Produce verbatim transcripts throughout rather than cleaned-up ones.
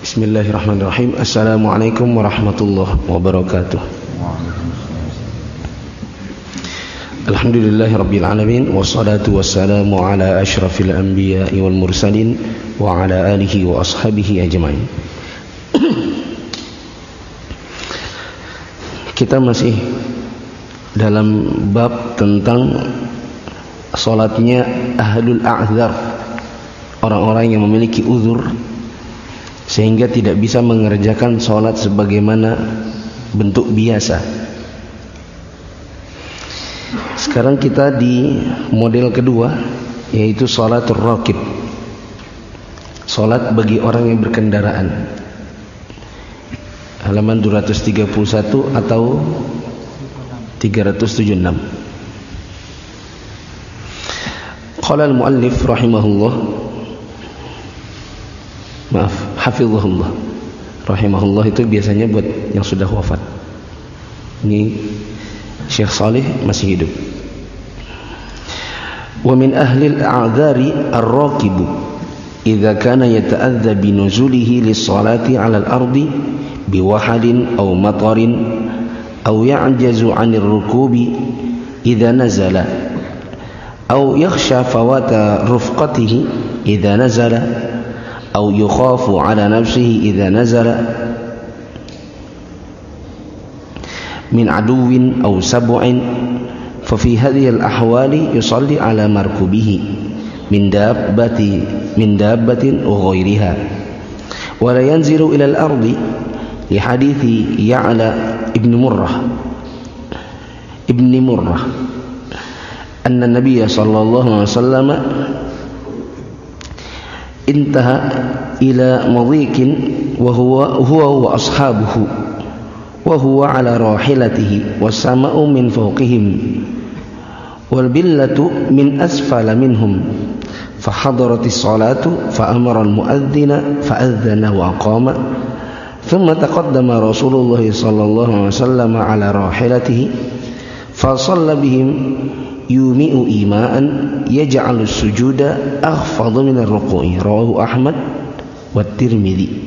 Bismillahirrahmanirrahim. Assalamualaikum warahmatullahi wabarakatuh. Alhamdulillahirabbil alamin wassalatu wassalamu ala asyrafil anbiya'i wal mursalin wa ala alihi wa ashabihi ajmain. Kita masih dalam bab tentang salatnya ahlul a'dzar, orang-orang yang memiliki uzur sehingga tidak bisa mengerjakan salat sebagaimana bentuk biasa. Sekarang kita di model kedua, yaitu salatul raqib, salat bagi orang yang berkendaraan. Halaman dua ratus tiga puluh satu atau tiga ratus tujuh puluh enam. Qala al-muallif rahimahullah, maaf, hafizahullah, rahimahullah itu biasanya buat yang sudah wafat. Ini Syekh Saleh masih hidup. Wa min ahli al-a'dzari ar-raqibu idza kana yata'adza bi nuzulihi lis-salati 'ala al-ardi biwahadin aw matarin aw ya'jazu 'anil rukubi idza nazala aw yakhsha fawata rufqatihi idza nazala aw yukhafu 'ala nafsihi idza nazala min aduwin aw sab'in fa fi hadhihi al-ahwali yusalli 'ala markubihi min dabbati min dabbatin wa ghayriha wa la yanzilu ila al-ardi li hadithi Ya'la ibn Murrah ibn Murrah anna an-nabiy sallallahu alaihi wasallam intaha ila madhiqin wa huwa huwa wa ashabuhu wa huwa ala rahilatihi was-sama'u min fawqihim wal billatu min asfala minhum fa hadaratis salatu fa amara al-mu'adhdhina fa adzana wa aqama thumma taqaddama Rasulullah sallallahu alaihi wasallam ala rahilatihi fa shalla bihim yumi'u ima'an yaj'alu as-sujuda akhfadha min ar-ruku'i rawahu Ahmad wa Tirmidzi.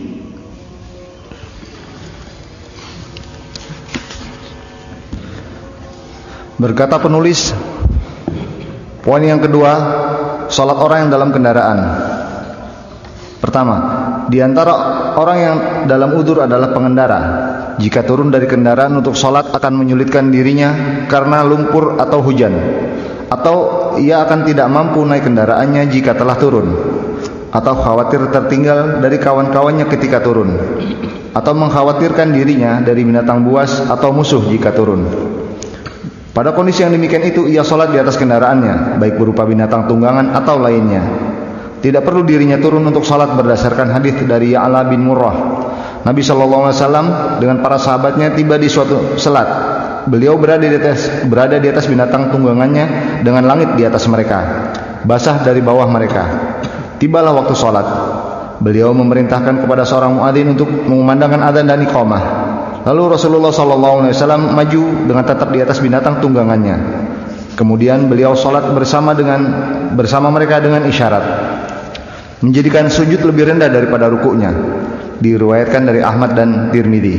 Berkata penulis, poin yang kedua, salat orang yang dalam kendaraan. Pertama, di antara orang yang dalam udzur adalah pengendara. Jika turun dari kendaraan untuk salat akan menyulitkan dirinya karena lumpur atau hujan, atau ia akan tidak mampu naik kendaraannya jika telah turun, atau khawatir tertinggal dari kawan-kawannya ketika turun, atau mengkhawatirkan dirinya dari binatang buas atau musuh jika turun. Pada kondisi yang demikian itu, ia sholat di atas kendaraannya, baik berupa binatang tunggangan atau lainnya. Tidak perlu dirinya turun untuk sholat berdasarkan hadis dari Ya'la bin Murrah. Nabi shallallahu alaihi wasallam dengan para sahabatnya tiba di suatu selat. Beliau berada di atas, berada di atas binatang tunggangannya dengan langit di atas mereka, basah dari bawah mereka. Tibalah waktu sholat. Beliau memerintahkan kepada seorang muadzin untuk mengumandangkan adzan dan iqamah. Lalu Rasulullah shallallahu alaihi wasallam maju dengan tetap di atas binatang tunggangannya. Kemudian beliau sholat bersama dengan bersama mereka dengan isyarat, menjadikan sujud lebih rendah daripada rukuknya. Diriwayatkan dari Ahmad dan Tirmidzi.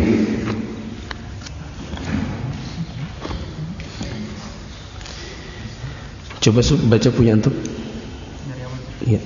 Coba baca punya antum. Iya.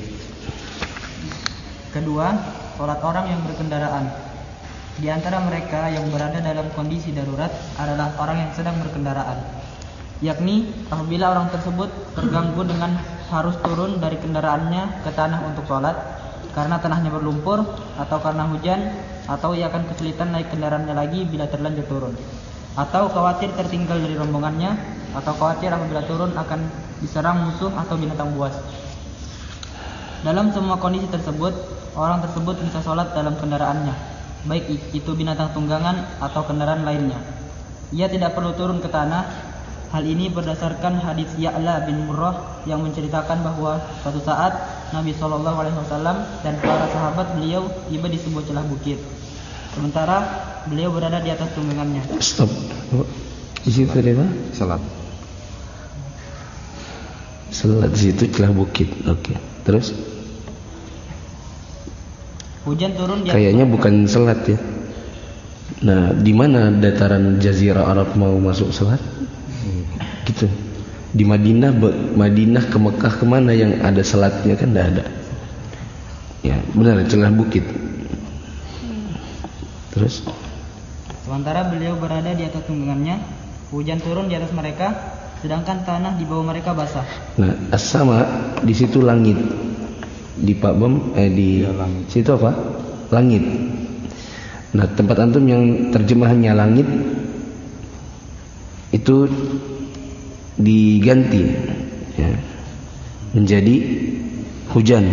Kedua, sholat orang yang berkendaraan. Di antara mereka yang berada dalam kondisi darurat adalah orang yang sedang berkendaraan, yakni apabila orang tersebut terganggu dengan harus turun dari kendaraannya ke tanah untuk sholat karena tanahnya berlumpur, atau karena hujan, atau ia akan kesulitan naik kendaraannya lagi bila terlanjur turun, atau khawatir tertinggal dari rombongannya, atau khawatir apabila turun akan diserang musuh atau binatang buas. Dalam semua kondisi tersebut, orang tersebut bisa sholat dalam kendaraannya, baik itu binatang tunggangan atau kendaraan lainnya. Ia tidak perlu turun ke tanah. Hal ini berdasarkan hadis Ya'la bin Murrah yang menceritakan bahwa suatu saat Nabi shallallahu alaihi wasallam dan para sahabat beliau tiba di sebuah celah bukit, sementara beliau berada di atas tunggangannya. Stop. Di situ ada apa? Salat. Salat di situ celah bukit. Oke. Okay. Terus? Hujan turun di atas Kayaknya mereka. bukan selat ya. Nah, di mana dataran Jazirah Arab mau masuk selat? Gitu. Di Madinah, Madinah ke Mekah kemana yang ada selatnya, kan tidak ada. Ya, benar, celah bukit. Terus? Sementara beliau berada di atas tunggangannya, hujan turun di atas mereka, sedangkan tanah di bawah mereka basah. Nah, as-sama di situ langit. Di Pak Bom eh di situ apa? Langit. Nah, tempat antum yang terjemahannya langit itu diganti ya, menjadi hujan.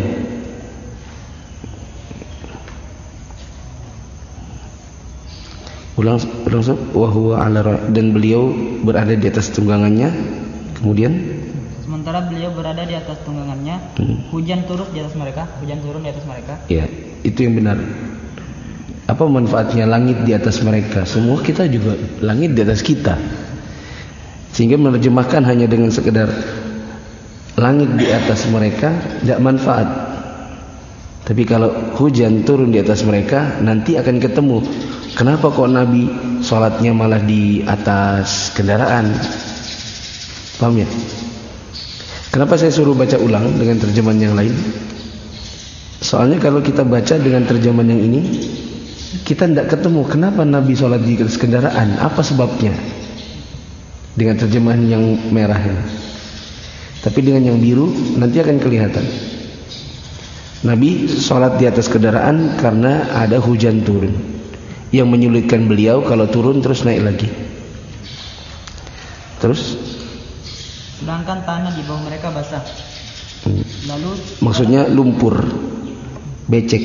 Ulang ulang wa huwa ala, dan beliau berada di atas tunggangannya. Kemudian sementara beliau berada di atas tunggangannya, hmm. hujan turun di atas mereka, hujan turun di atas mereka. Ya, itu yang benar. Apa manfaatnya langit di atas mereka? Semua kita juga langit di atas kita. Sehingga menerjemahkan hanya dengan sekedar langit di atas mereka tidak manfaat. Tapi kalau hujan turun di atas mereka, nanti akan ketemu. Kenapa kok Nabi sholatnya malah di atas kendaraan? Paham ya? Kenapa saya suruh baca ulang dengan terjemahan yang lain? Soalnya kalau kita baca dengan terjemahan yang ini, kita tidak ketemu kenapa Nabi sholat di atas kendaraan. Apa sebabnya? Dengan terjemahan yang merah ini. Tapi dengan yang biru nanti akan kelihatan. Nabi sholat di atas kendaraan karena ada hujan turun yang menyulitkan beliau kalau turun terus naik lagi. Terus? Sedangkan tanah di bawah mereka basah. Hmm. Lalu maksudnya lumpur, becek.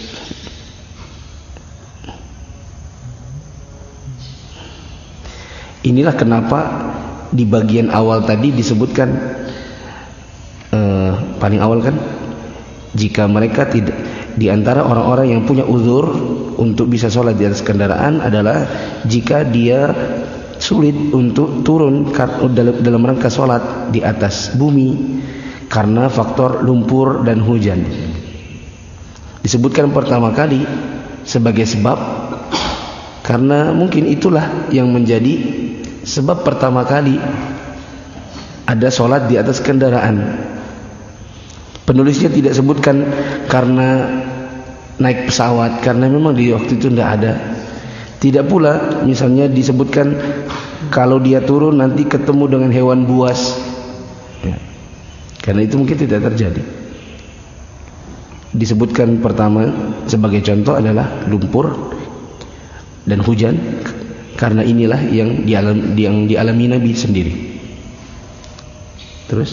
Inilah kenapa di bagian awal tadi disebutkan eh, paling awal kan, jika mereka tidak di antara orang-orang yang punya uzur untuk bisa sholat di atas kendaraan adalah jika dia sulit untuk turun dalam rangka sholat di atas bumi karena faktor lumpur dan hujan. Disebutkan pertama kali sebagai sebab karena mungkin itulah yang menjadi sebab pertama kali ada sholat di atas kendaraan. Penulisnya tidak sebutkan karena naik pesawat, karena memang di waktu itu tidak ada. Tidak pula misalnya disebutkan kalau dia turun nanti ketemu dengan hewan buas ya. Karena itu mungkin tidak terjadi. Disebutkan pertama sebagai contoh adalah lumpur dan hujan, karena inilah yang dialami, yang dialami Nabi sendiri. Terus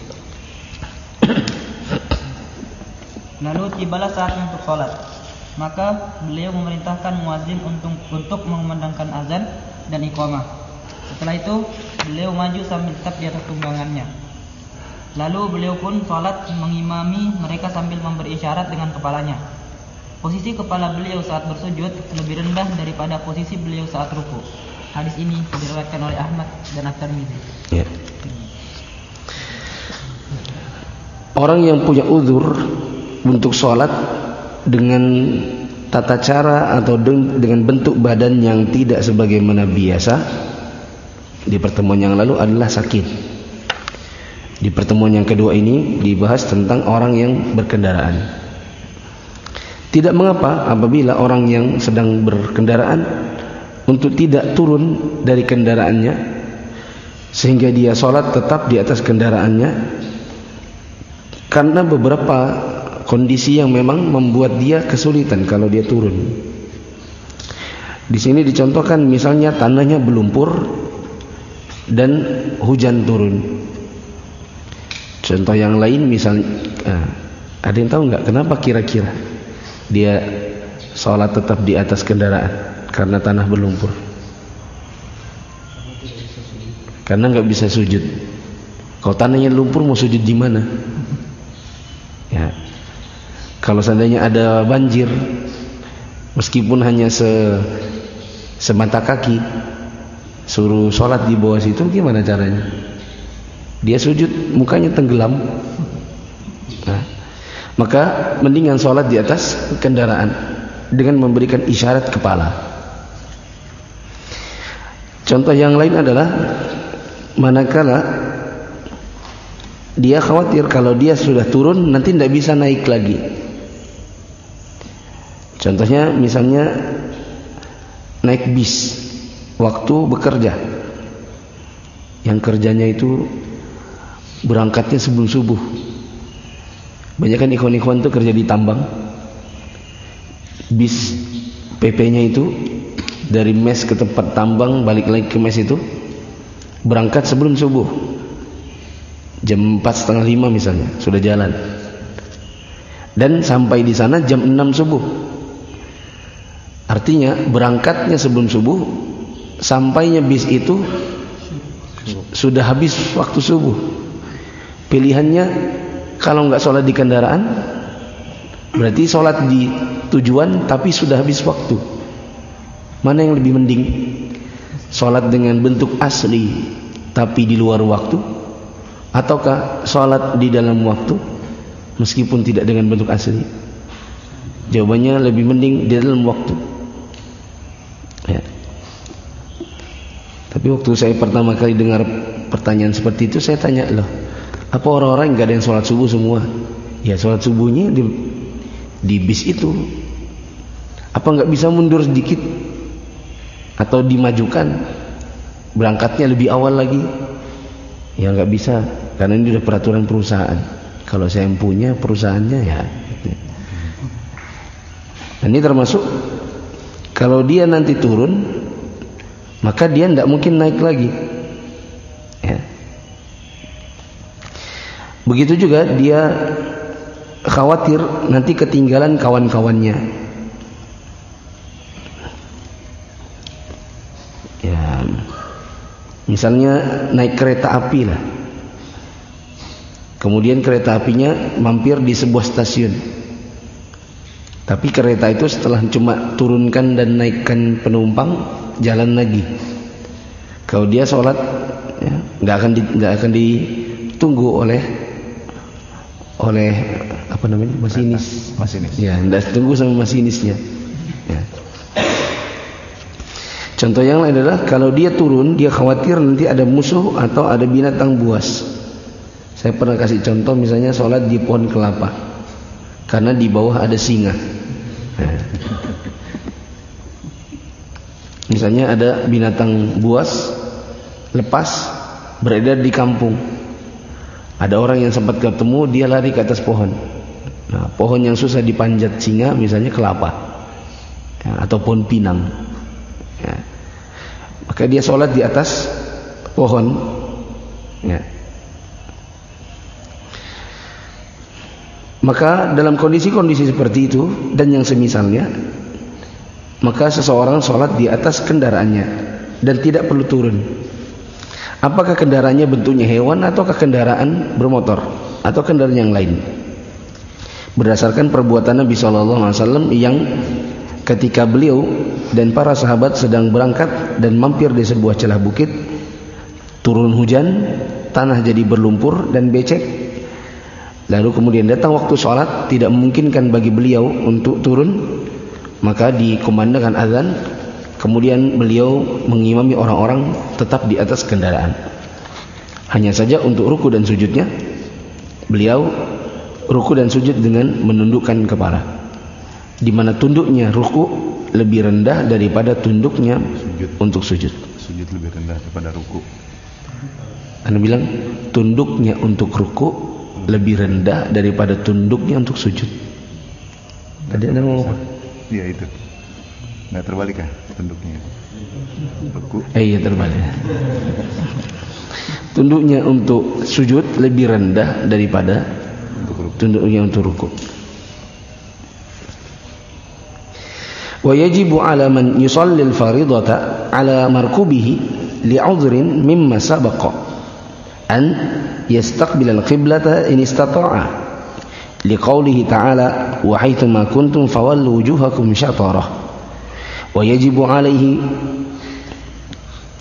lalu tibalah saatnya untuk sholat. Maka beliau memerintahkan muazin untuk untuk mengumandangkan azan dan iqamah. Setelah itu beliau maju sambil tetap di atas tunggangannya. Lalu beliau pun sholat mengimami mereka sambil memberi isyarat dengan kepalanya. Posisi kepala beliau saat bersujud lebih rendah daripada posisi beliau saat ruku. Hadis ini diriwayatkan oleh Ahmad dan At-Tirmidzi. Ya. Orang yang punya uzur untuk sholat dengan tata cara atau dengan bentuk badan yang tidak sebagaimana biasa, di pertemuan yang lalu adalah sakit. Di pertemuan yang kedua ini dibahas tentang orang yang berkendaraan. Tidak mengapa apabila orang yang sedang berkendaraan untuk tidak turun dari kendaraannya sehingga dia sholat tetap di atas kendaraannya, karena beberapa kondisi yang memang membuat dia kesulitan kalau dia turun. Di sini dicontohkan misalnya tanahnya berlumpur dan hujan turun. Contoh yang lain misalnya, eh, ada yang tahu nggak kenapa kira-kira dia sholat tetap di atas kendaraan? Karena tanah berlumpur. Karena nggak bisa sujud. Kalau tanahnya lumpur mau sujud di mana? Ya. Kalau seandainya ada banjir, meskipun hanya se semata kaki, suruh sholat di bawah situ, gimana caranya? Dia sujud, mukanya tenggelam. Nah, maka mendingan sholat di atas kendaraan dengan memberikan isyarat kepala. Contoh yang lain adalah manakala dia khawatir kalau dia sudah turun nanti tidak bisa naik lagi. Contohnya misalnya naik bis waktu bekerja, yang kerjanya itu berangkatnya sebelum subuh. Banyak kan ikhwan-ikhwan itu kerja di tambang, bis P P-nya itu dari mes ke tempat tambang balik lagi ke mes itu berangkat sebelum subuh, jam empat setengah lima misalnya sudah jalan, dan sampai di sana jam enam subuh. Artinya berangkatnya sebelum subuh, sampainya bis itu sudah habis waktu subuh. Pilihannya kalau nggak sholat di kendaraan, berarti sholat di tujuan tapi sudah habis waktu. Mana yang lebih mending? Sholat dengan bentuk asli tapi di luar waktu, ataukah sholat di dalam waktu meskipun tidak dengan bentuk asli? Jawabannya lebih mending di dalam waktu. Ya. Tapi waktu saya pertama kali dengar pertanyaan seperti itu, saya tanya, loh, apa orang-orang nggak ada yang sholat subuh semua? Ya, sholat subuhnya di, di bis itu. Apa nggak bisa mundur sedikit atau dimajukan, berangkatnya lebih awal lagi? Ya nggak bisa, karena ini udah peraturan perusahaan. Kalau saya yang punya perusahaannya, ya. Dan ini termasuk kalau dia nanti turun, maka dia tidak mungkin naik lagi. Ya. Begitu juga dia khawatir nanti ketinggalan kawan-kawannya. Ya, misalnya naik kereta api lah, kemudian kereta apinya mampir di sebuah stasiun, tapi kereta itu setelah cuma turunkan dan naikkan penumpang, jalan lagi. Kalau dia sholat, ya, nggak akan di, nggak akan ditunggu oleh oleh apa namanya masinis. Masinis. Ya, nggak ditunggu sama masinisnya. Ya. Contoh yang lain adalah kalau dia turun, dia khawatir nanti ada musuh atau ada binatang buas. Saya pernah kasih contoh, misalnya sholat di pohon kelapa, karena di bawah ada singa. Nah. Misalnya ada binatang buas lepas beredar di kampung, ada orang yang sempat ketemu, dia lari ke atas pohon. Nah, pohon yang susah dipanjat singa misalnya kelapa, ya, atau pohon pinang, ya. Maka dia sholat di atas pohon, ya. Maka dalam kondisi-kondisi seperti itu dan yang semisalnya, maka seseorang sholat di atas kendaraannya dan tidak perlu turun. Apakah kendaraannya bentuknya hewan ataukah kendaraan bermotor atau kendaraan yang lain? Berdasarkan perbuatan Nabi shallallahu alaihi wasallam yang ketika beliau dan para sahabat sedang berangkat dan mampir di sebuah celah bukit, turun hujan, tanah jadi berlumpur dan becek. Lalu kemudian datang waktu sholat, tidak memungkinkan bagi beliau untuk turun, maka dikumandangkan azan. Kemudian beliau mengimami orang-orang tetap di atas kendaraan. Hanya saja untuk ruku dan sujudnya, beliau ruku dan sujud dengan menundukkan kepala, di mana tunduknya ruku lebih rendah daripada tunduknya sujud. Untuk sujud. Sujud lebih rendah daripada ruku. Anda bilang tunduknya untuk ruku lebih rendah daripada tunduknya untuk sujud. Tadi Anda mau apa? Iya itu. Nggak terbalik kah tunduknya? Ruku. Eh iya terbalik. Tunduknya untuk sujud lebih rendah daripada untuk tunduknya untuk ruku. Wa yajibu 'ala man yusalli al-fariidata 'ala markubihi li'udhrin mimma sabaqa an yastaqbil al-qiblata in istata'a liqaulihi ta'ala wa haitsuma kuntum fawallu wujuhakum syatarah wa yajibu 'alaihi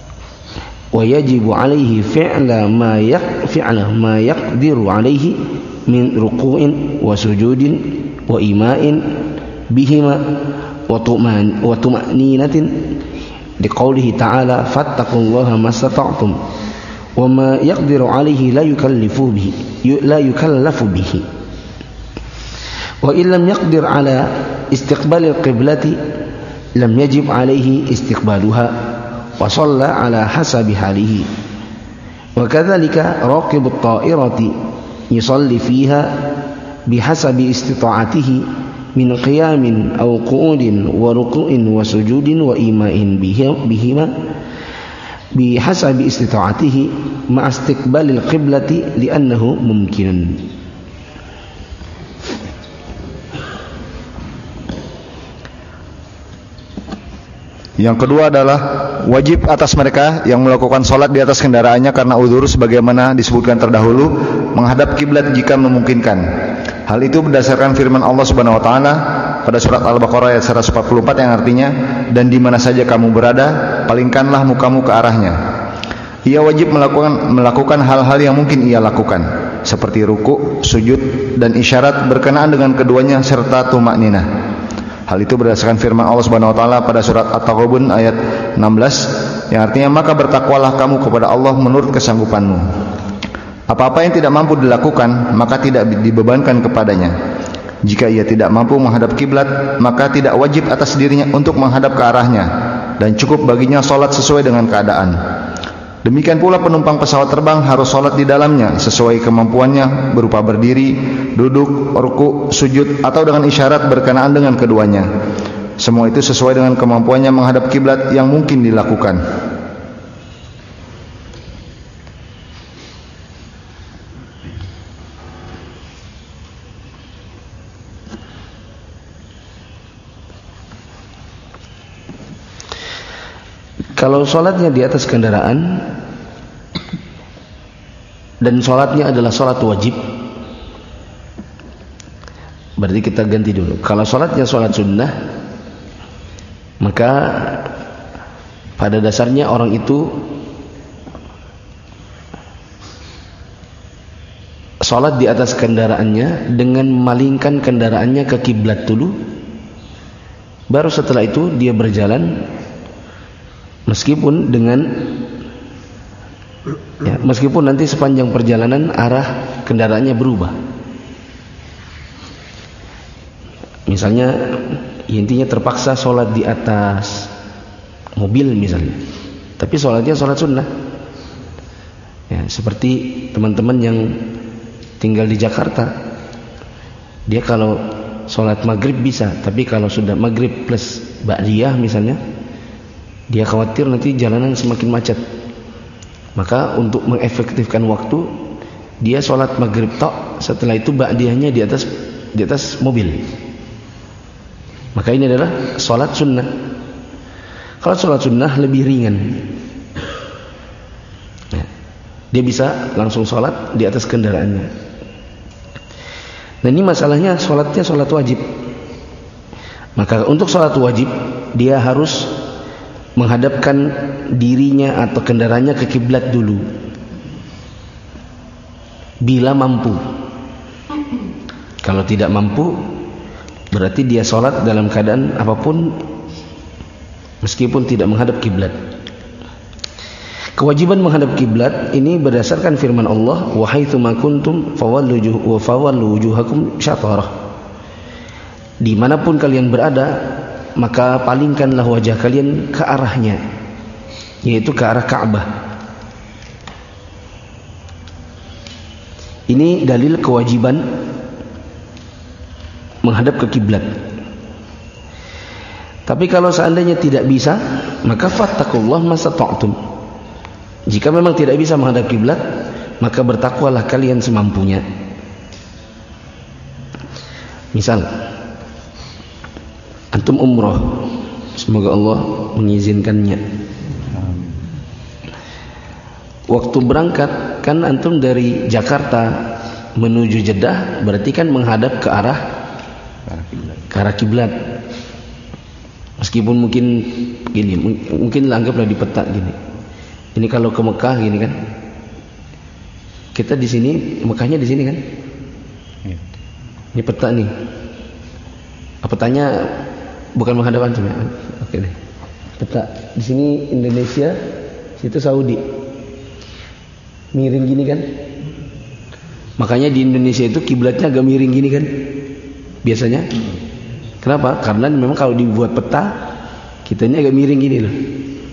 wa yajibu 'alaihi fi'la ma yaq fi'la ma yaqdiru 'alaihi min ruku'in wa sujudin wa ima'in bihima wa tuman wa tuma'ninatin liqaulihi ta'ala fattaqullaha mastata'tum wa ma yaqdiru 'alaihi la yukallifu bihi la yukallafu bihi wa illam yaqdir 'ala istiqbalil qiblati lam yajib 'alaihi istiqbaluha wa shalla 'ala hasabi halihi wa kadzalika raqibut ta'irati yusalli fiha bihasabi istita'atihi min qiyamin aw qu'udin wa ruku'in wa sujudin wa ima'in bihima bihasabi istita'atihi ma'a istiqbalil qiblati li'annahu mumkinun. Yang kedua adalah wajib atas mereka yang melakukan sholat di atas kendaraannya karena udzur sebagaimana disebutkan terdahulu menghadap kiblat jika memungkinkan. Hal itu berdasarkan firman Allah Subhanahu wa taala pada surat Al-Baqarah ayat seratus empat puluh empat yang artinya, dan di mana saja kamu berada, palingkanlah mukamu ke arahnya. Ia wajib melakukan melakukan hal-hal yang mungkin ia lakukan, seperti ruku, sujud, dan isyarat berkenaan dengan keduanya serta tumakninah. Hal itu berdasarkan firman Allah Subhanahu wa taala pada surat At-Taghabun ayat enam belas yang artinya, maka bertakwalah kamu kepada Allah menurut kesanggupanmu. Apa-apa yang tidak mampu dilakukan maka tidak dibebankan kepadanya. Jika ia tidak mampu menghadap kiblat, maka tidak wajib atas dirinya untuk menghadap ke arahnya, dan cukup baginya salat sesuai dengan keadaan. Demikian pula penumpang pesawat terbang harus salat di dalamnya sesuai kemampuannya berupa berdiri, duduk, ruku, sujud, atau dengan isyarat berkenaan dengan keduanya. Semua itu sesuai dengan kemampuannya menghadap kiblat yang mungkin dilakukan. Kalau sholatnya di atas kendaraan dan sholatnya adalah sholat wajib, berarti kita ganti dulu. Kalau sholatnya sholat sunnah, maka pada dasarnya orang itu sholat di atas kendaraannya dengan memalingkan kendaraannya ke kiblat dulu, baru setelah itu dia berjalan. Meskipun dengan ya, meskipun nanti sepanjang perjalanan arah kendaraannya berubah. Misalnya intinya terpaksa sholat di atas mobil misalnya, tapi sholatnya sholat sunnah. Ya, seperti teman-teman yang tinggal di Jakarta, dia kalau sholat maghrib bisa, tapi kalau sudah maghrib plus ba'diyah misalnya, dia khawatir nanti jalanan semakin macet. Maka untuk mengefektifkan waktu, dia sholat maghrib tok, setelah itu ba'diyahnya di atas di atas mobil. Maka ini adalah sholat sunnah. Kalau sholat sunnah lebih ringan, ya, dia bisa langsung sholat di atas kendaraannya. Nah ini masalahnya sholatnya sholat wajib. Maka untuk sholat wajib dia harus menghadapkan dirinya atau kendaraannya ke kiblat dulu bila mampu. Kalau tidak mampu, berarti dia sholat dalam keadaan apapun meskipun tidak menghadap kiblat. Kewajiban menghadap kiblat ini berdasarkan firman Allah, wa haitsu ma kuntum fawallu wujuhakum syatrah. Dimanapun kalian berada, maka palingkanlah wajah kalian ke arahnya, yaitu ke arah Ka'bah. Ini dalil kewajiban menghadap ke kiblat. Tapi kalau seandainya tidak bisa, maka fattaqullaha mastata'tum. Jika memang tidak bisa menghadap kiblat, maka bertakwalah kalian semampunya. Misal antum umroh, semoga Allah mengizinkannya. Waktu berangkat kan antum dari Jakarta menuju Jeddah, berarti kan menghadap ke arah ke arah kiblat. Meskipun mungkin gini, mungkin anggaplah di peta gini. Ini kalau ke Mekah gini kan, kita di sini, Mekahnya di sini kan, Ya. Ini peta nih. Petanya bukan menghadap antum ya. Oke deh. Peta. Di sini Indonesia, situ Saudi. Miring gini kan? Makanya di Indonesia itu kiblatnya agak miring gini kan? Biasanya. Kenapa? Karena memang kalau dibuat peta, kita ini agak miring gini loh.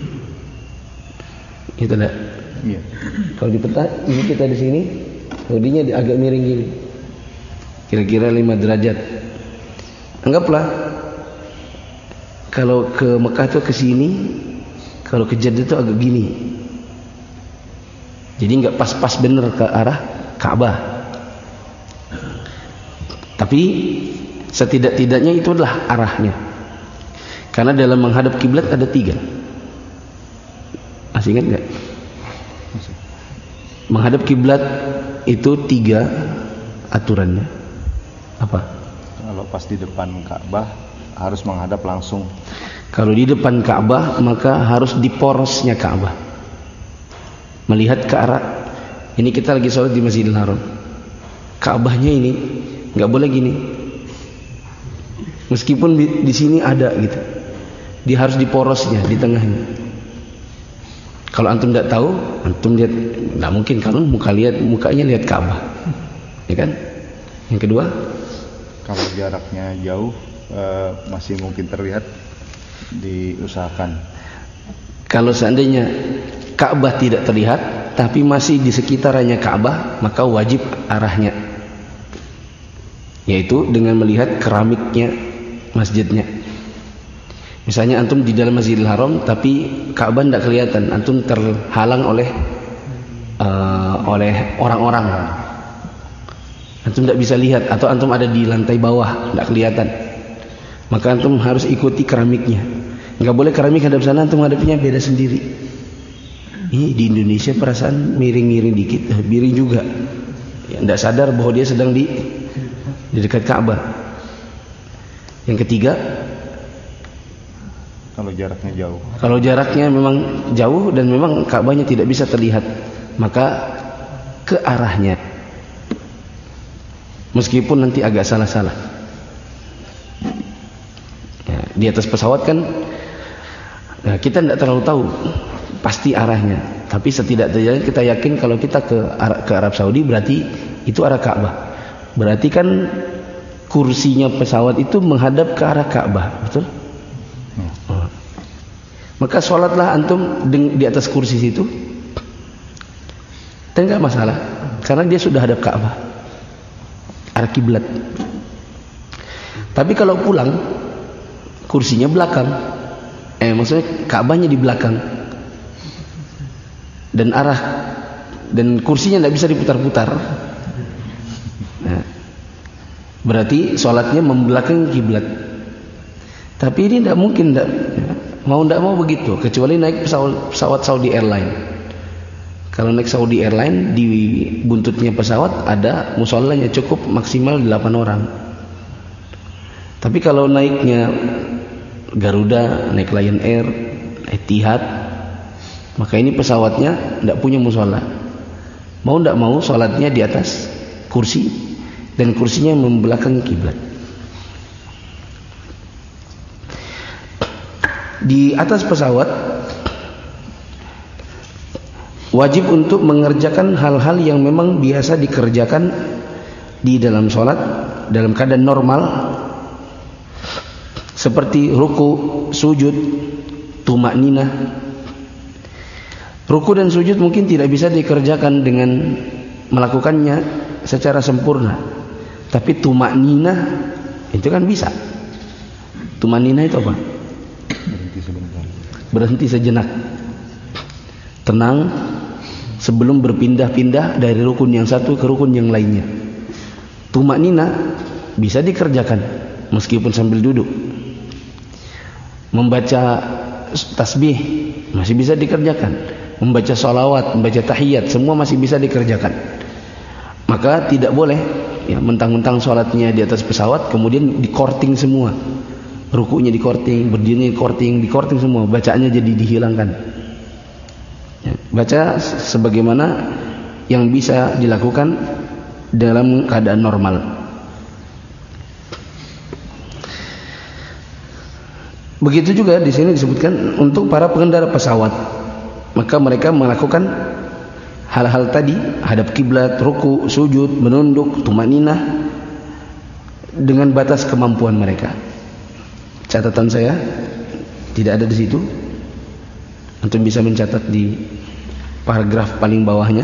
Gitu enggak? Iya. Kalau di peta, ini kita di sini, Saudinya agak miring gini. Kira-kira lima derajat. Anggaplah kalau ke Mekah itu ke sini, kalau ke Jeddah itu agak gini. Jadi enggak pas-pas bener ke arah Ka'bah. Tapi setidak-tidaknya itu adalah arahnya. Karena dalam menghadap kiblat ada tiga. Masih ingat enggak? Menghadap kiblat itu tiga aturannya. Apa? Kalau pas di depan Ka'bah harus menghadap langsung. Kalau di depan Ka'bah maka harus di porosnya Ka'bah. Melihat ke arah. Ini kita lagi sholat di Masjidil Haram. Ka'bahnya ini nggak boleh gini. Meskipun di, di sini ada gitu. Dia harus di porosnya, di tengahnya. Kalau antum tidak tahu, antum lihat, tidak mungkin kalau muka lihat mukanya lihat Ka'bah, ya kan? Yang kedua, kalau jaraknya jauh eh, masih mungkin terlihat, diusahakan. Kalau seandainya Ka'bah tidak terlihat, tapi masih di sekitarnya Ka'bah, maka wajib arahnya, yaitu dengan melihat keramiknya masjidnya. Misalnya antum di dalam Masjidil Haram tapi Ka'bah tidak kelihatan, antum terhalang oleh uh, oleh orang-orang, antum tidak bisa lihat, atau antum ada di lantai bawah tidak kelihatan, maka antum harus ikuti keramiknya. Nggak boleh keramik hadap sana, antum hadapnya beda sendiri. Ini di Indonesia perasaan miring-miring dikit, miring juga, ya, tidak sadar bahwa dia sedang di di dekat Ka'bah. Yang ketiga, kalau jaraknya jauh. Kalau jaraknya memang jauh dan memang Ka'bahnya tidak bisa terlihat, maka ke arahnya. Meskipun nanti agak salah-salah. Ya, di atas pesawat kan ya, kita tidak terlalu tahu pasti arahnya, tapi setidak-tidaknya kita yakin kalau kita ke ke Arab Saudi berarti itu arah Ka'bah. Berarti kan kursinya pesawat itu menghadap ke arah Ka'bah, betul? Maka sholatlah antum di atas kursi situ, dan nggak masalah, karena dia sudah hadap Ka'bah, arah kiblat. Tapi kalau pulang, kursinya belakang, eh maksudnya Ka'bahnya di belakang, dan arah dan kursinya nggak bisa diputar-putar, nah, berarti sholatnya membelakangi kiblat. Tapi ini tidak mungkin, tidak. Mau tidak mau begitu, kecuali naik pesawat, pesawat Saudi Airline. Kalau naik Saudi Airline, di buntutnya pesawat ada musholanya, cukup maksimal delapan orang. Tapi kalau naiknya Garuda, naik Lion Air, Etihad, maka ini pesawatnya tidak punya mushola. Mau tidak mau sholatnya di atas kursi, dan kursinya membelakangi kiblat. Di atas pesawat wajib untuk mengerjakan hal-hal yang memang biasa dikerjakan di dalam sholat dalam keadaan normal, seperti ruku, sujud, tumakninah. Ruku dan sujud mungkin tidak bisa dikerjakan dengan melakukannya secara sempurna, tapi tumakninah itu kan bisa. Tumakninah itu apa? Berhenti sejenak, tenang sebelum berpindah-pindah dari rukun yang satu ke rukun yang lainnya. Tumaknina bisa dikerjakan meskipun sambil duduk. Membaca tasbih masih bisa dikerjakan. Membaca sholawat, membaca tahiyat, semua masih bisa dikerjakan. Maka tidak boleh ya, mentang-mentang sholatnya di atas pesawat kemudian dikorting semua. Rukunya dikorting, berdirinya dikorting, dikorting semua, bacaannya jadi dihilangkan. Ya, baca sebagaimana yang bisa dilakukan dalam keadaan normal. Begitu juga di sini disebutkan untuk para pengendara pesawat, maka mereka melakukan hal-hal tadi, hadap kiblat, ruku, sujud, menunduk, tumaninah dengan batas kemampuan mereka. Catatan saya tidak ada di situ. Antum bisa mencatat di paragraf paling bawahnya.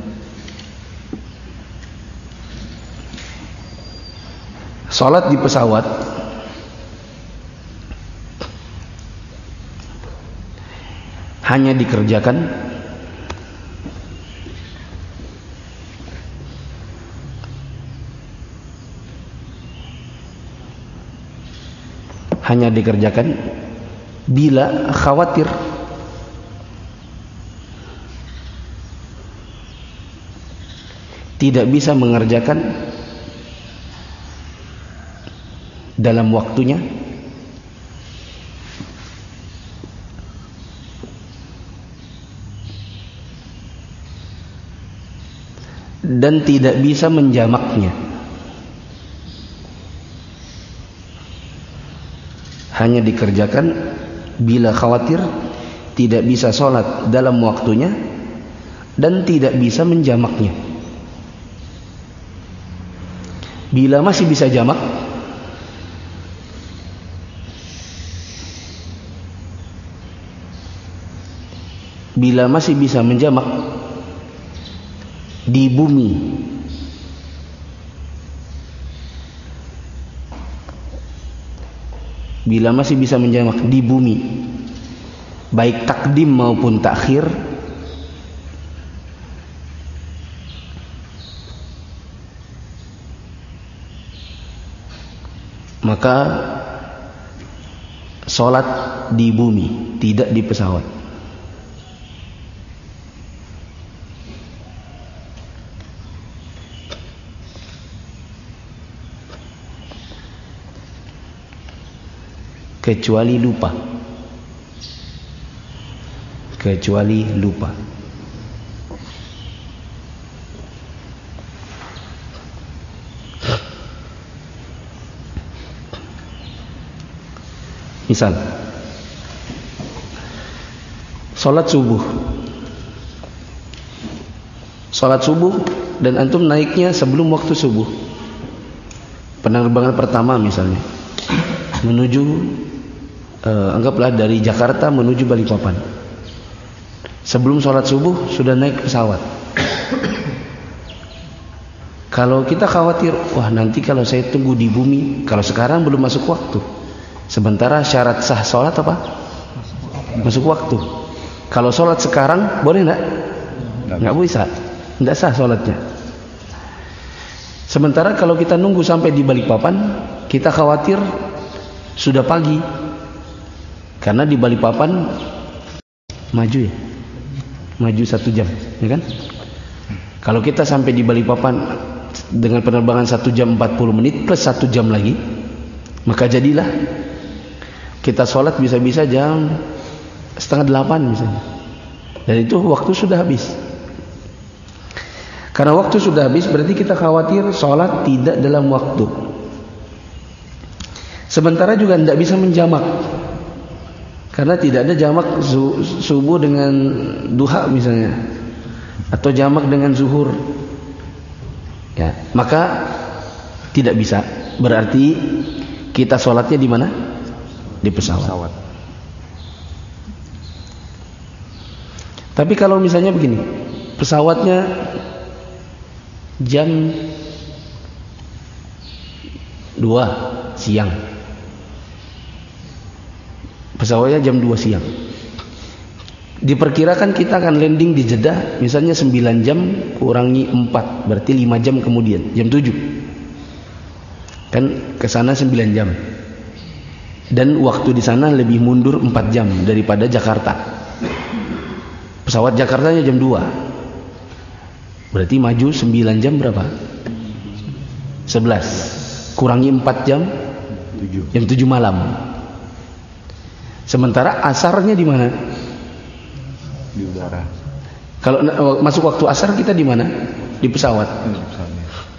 Salat di pesawat hanya dikerjakan hanya dikerjakan bila khawatir tidak bisa mengerjakan dalam waktunya dan tidak bisa menjamaknya. Hanya dikerjakan bila khawatir tidak bisa sholat dalam waktunya dan tidak bisa menjamaknya. Bila masih bisa jamak, bila masih bisa menjamak di bumi, bila masih bisa menjamak di bumi, baik takdim maupun takhir, maka sholat di bumi, tidak di pesawat. Kecuali lupa, kecuali lupa. Misal, sholat subuh, sholat subuh dan antum naiknya sebelum waktu subuh. Penerbangan pertama misalnya menuju eh, anggaplah dari Jakarta menuju Balikpapan. Sebelum sholat subuh sudah naik pesawat. Kalau kita khawatir, wah nanti kalau saya tunggu di bumi, kalau sekarang belum masuk waktu. Sementara syarat sah sholat apa? Masuk waktu. Kalau sholat sekarang boleh enggak? Enggak bisa, enggak sah sholatnya. Sementara kalau kita nunggu sampai di Balikpapan, kita khawatir sudah pagi, karena di Balikpapan maju ya, maju satu jam, ya kan? Kalau kita sampai di Balikpapan dengan penerbangan satu jam empat puluh menit plus satu jam lagi, maka jadilah kita sholat bisa-bisa jam setengah delapan misalnya, dan itu waktu sudah habis. Karena waktu sudah habis berarti kita khawatir sholat tidak dalam waktu. Sementara juga tidak bisa menjamak, karena tidak ada jamak subuh dengan duha misalnya, atau jamak dengan zuhur, ya, maka tidak bisa. Berarti kita sholatnya di mana? Di pesawat. pesawat. Tapi kalau misalnya begini, pesawatnya jam dua siang, pesawatnya jam dua siang, diperkirakan kita akan landing di Jeddah misalnya sembilan jam kurangi empat, berarti lima jam kemudian, jam tujuh, kan kesana sembilan jam, dan waktu di sana lebih mundur empat jam daripada Jakarta. Pesawat Jakartanya jam dua, berarti maju sembilan jam berapa? sebelas kurangi empat jam, jam tujuh malam. Sementara asarnya di mana? Di udara. Kalau masuk waktu asar kita di mana? Di pesawat.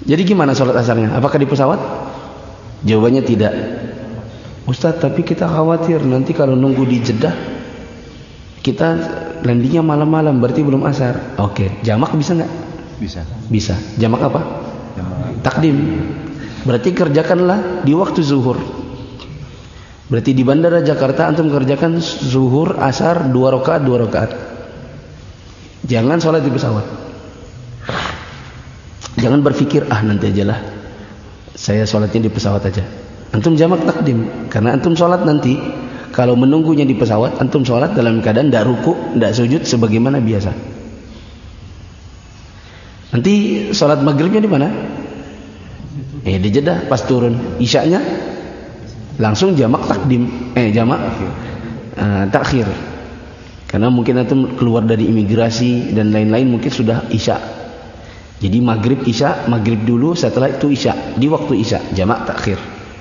Jadi gimana sholat asarnya? Apakah di pesawat? Jawabannya tidak. Ustaz, tapi kita khawatir nanti kalau nunggu di Jeddah kita landingnya malam-malam, berarti belum asar. Oke, jamak bisa nggak? Bisa. Bisa. Jamak apa? Jamak. Takdim. Berarti kerjakanlah di waktu zuhur. Berarti di bandara Jakarta antum kerjakan zuhur, asar, dua rakaat, dua rakaat. Jangan sholat di pesawat. Jangan berpikir, ah nanti aja lah, saya sholatnya di pesawat aja. Antum jamak takdim, karena antum sholat nanti, kalau menunggunya di pesawat, antum sholat dalam keadaan tidak ruku, tidak sujud sebagaimana biasa. Nanti sholat maghribnya di mana? Eh di Jeddah, pas turun isyaknya langsung jamak takdim, eh jamak uh, takhir. Karena mungkin antum keluar dari imigrasi dan lain-lain, mungkin sudah isya. Jadi maghrib isya, maghrib dulu, setelah itu isya, di waktu isya jamak takhir.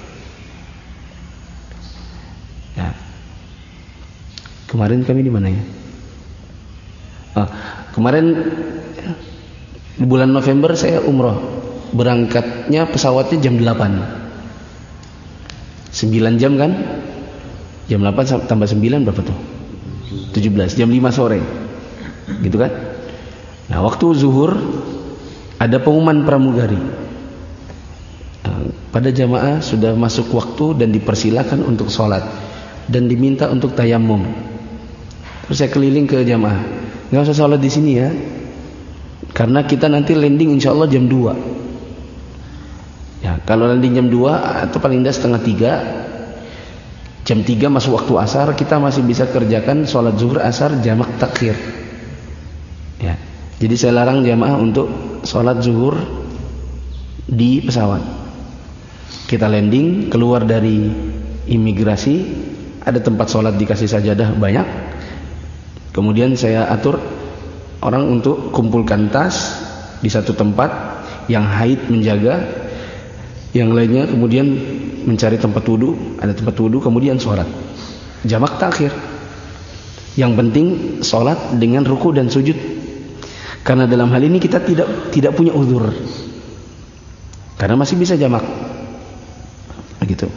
Ya. Kemarin kami di mana ya? Oh, kemarin di bulan November saya umroh. Berangkatnya pesawatnya jam delapan. sembilan jam kan? Jam delapan tambah sembilan berapa tuh? tujuh belas, jam lima sore. Gitu kan? Nah, waktu zuhur ada pengumuman pramugari. Nah, pada jamaah sudah masuk waktu dan dipersilakan untuk sholat dan diminta untuk tayamum. Terus saya keliling ke jamaah, nggak usah sholat di sini ya, karena kita nanti landing insya Allah jam dua. Ya, kalau landing jam dua atau paling tidak setengah tiga, jam tiga masuk waktu asar, kita masih bisa kerjakan sholat zuhur asar jamak takhir. Ya, jadi saya larang jamaah untuk sholat zuhur di pesawat. Kita landing, keluar dari imigrasi, ada tempat sholat dikasih sajadah banyak. Kemudian saya atur orang untuk kumpulkan tas di satu tempat, yang haid menjaga, yang lainnya kemudian mencari tempat wudu, ada tempat wudu, kemudian sholat jamak takhir. Yang penting sholat dengan ruku dan sujud, karena dalam hal ini kita tidak tidak punya uzur, karena masih bisa jamak begitu.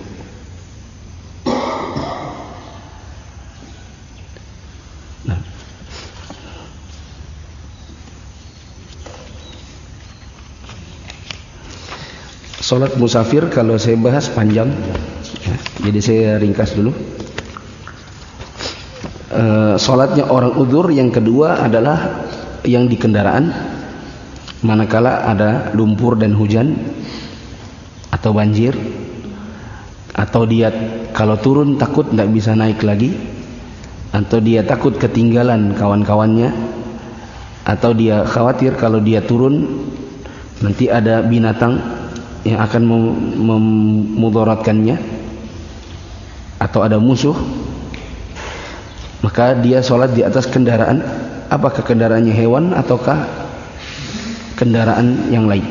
Nah, sholat musafir kalau saya bahas panjang ya, jadi saya ringkas dulu. E, sholatnya orang udzur yang kedua adalah yang di kendaraan, manakala ada lumpur dan hujan atau banjir, atau dia kalau turun takut tidak bisa naik lagi, atau dia takut ketinggalan kawan-kawannya, atau dia khawatir kalau dia turun nanti ada binatang yang akan memudaratkannya, atau ada musuh, maka dia sholat di atas kendaraan. Apakah kendaraannya hewan ataukah kendaraan yang lain?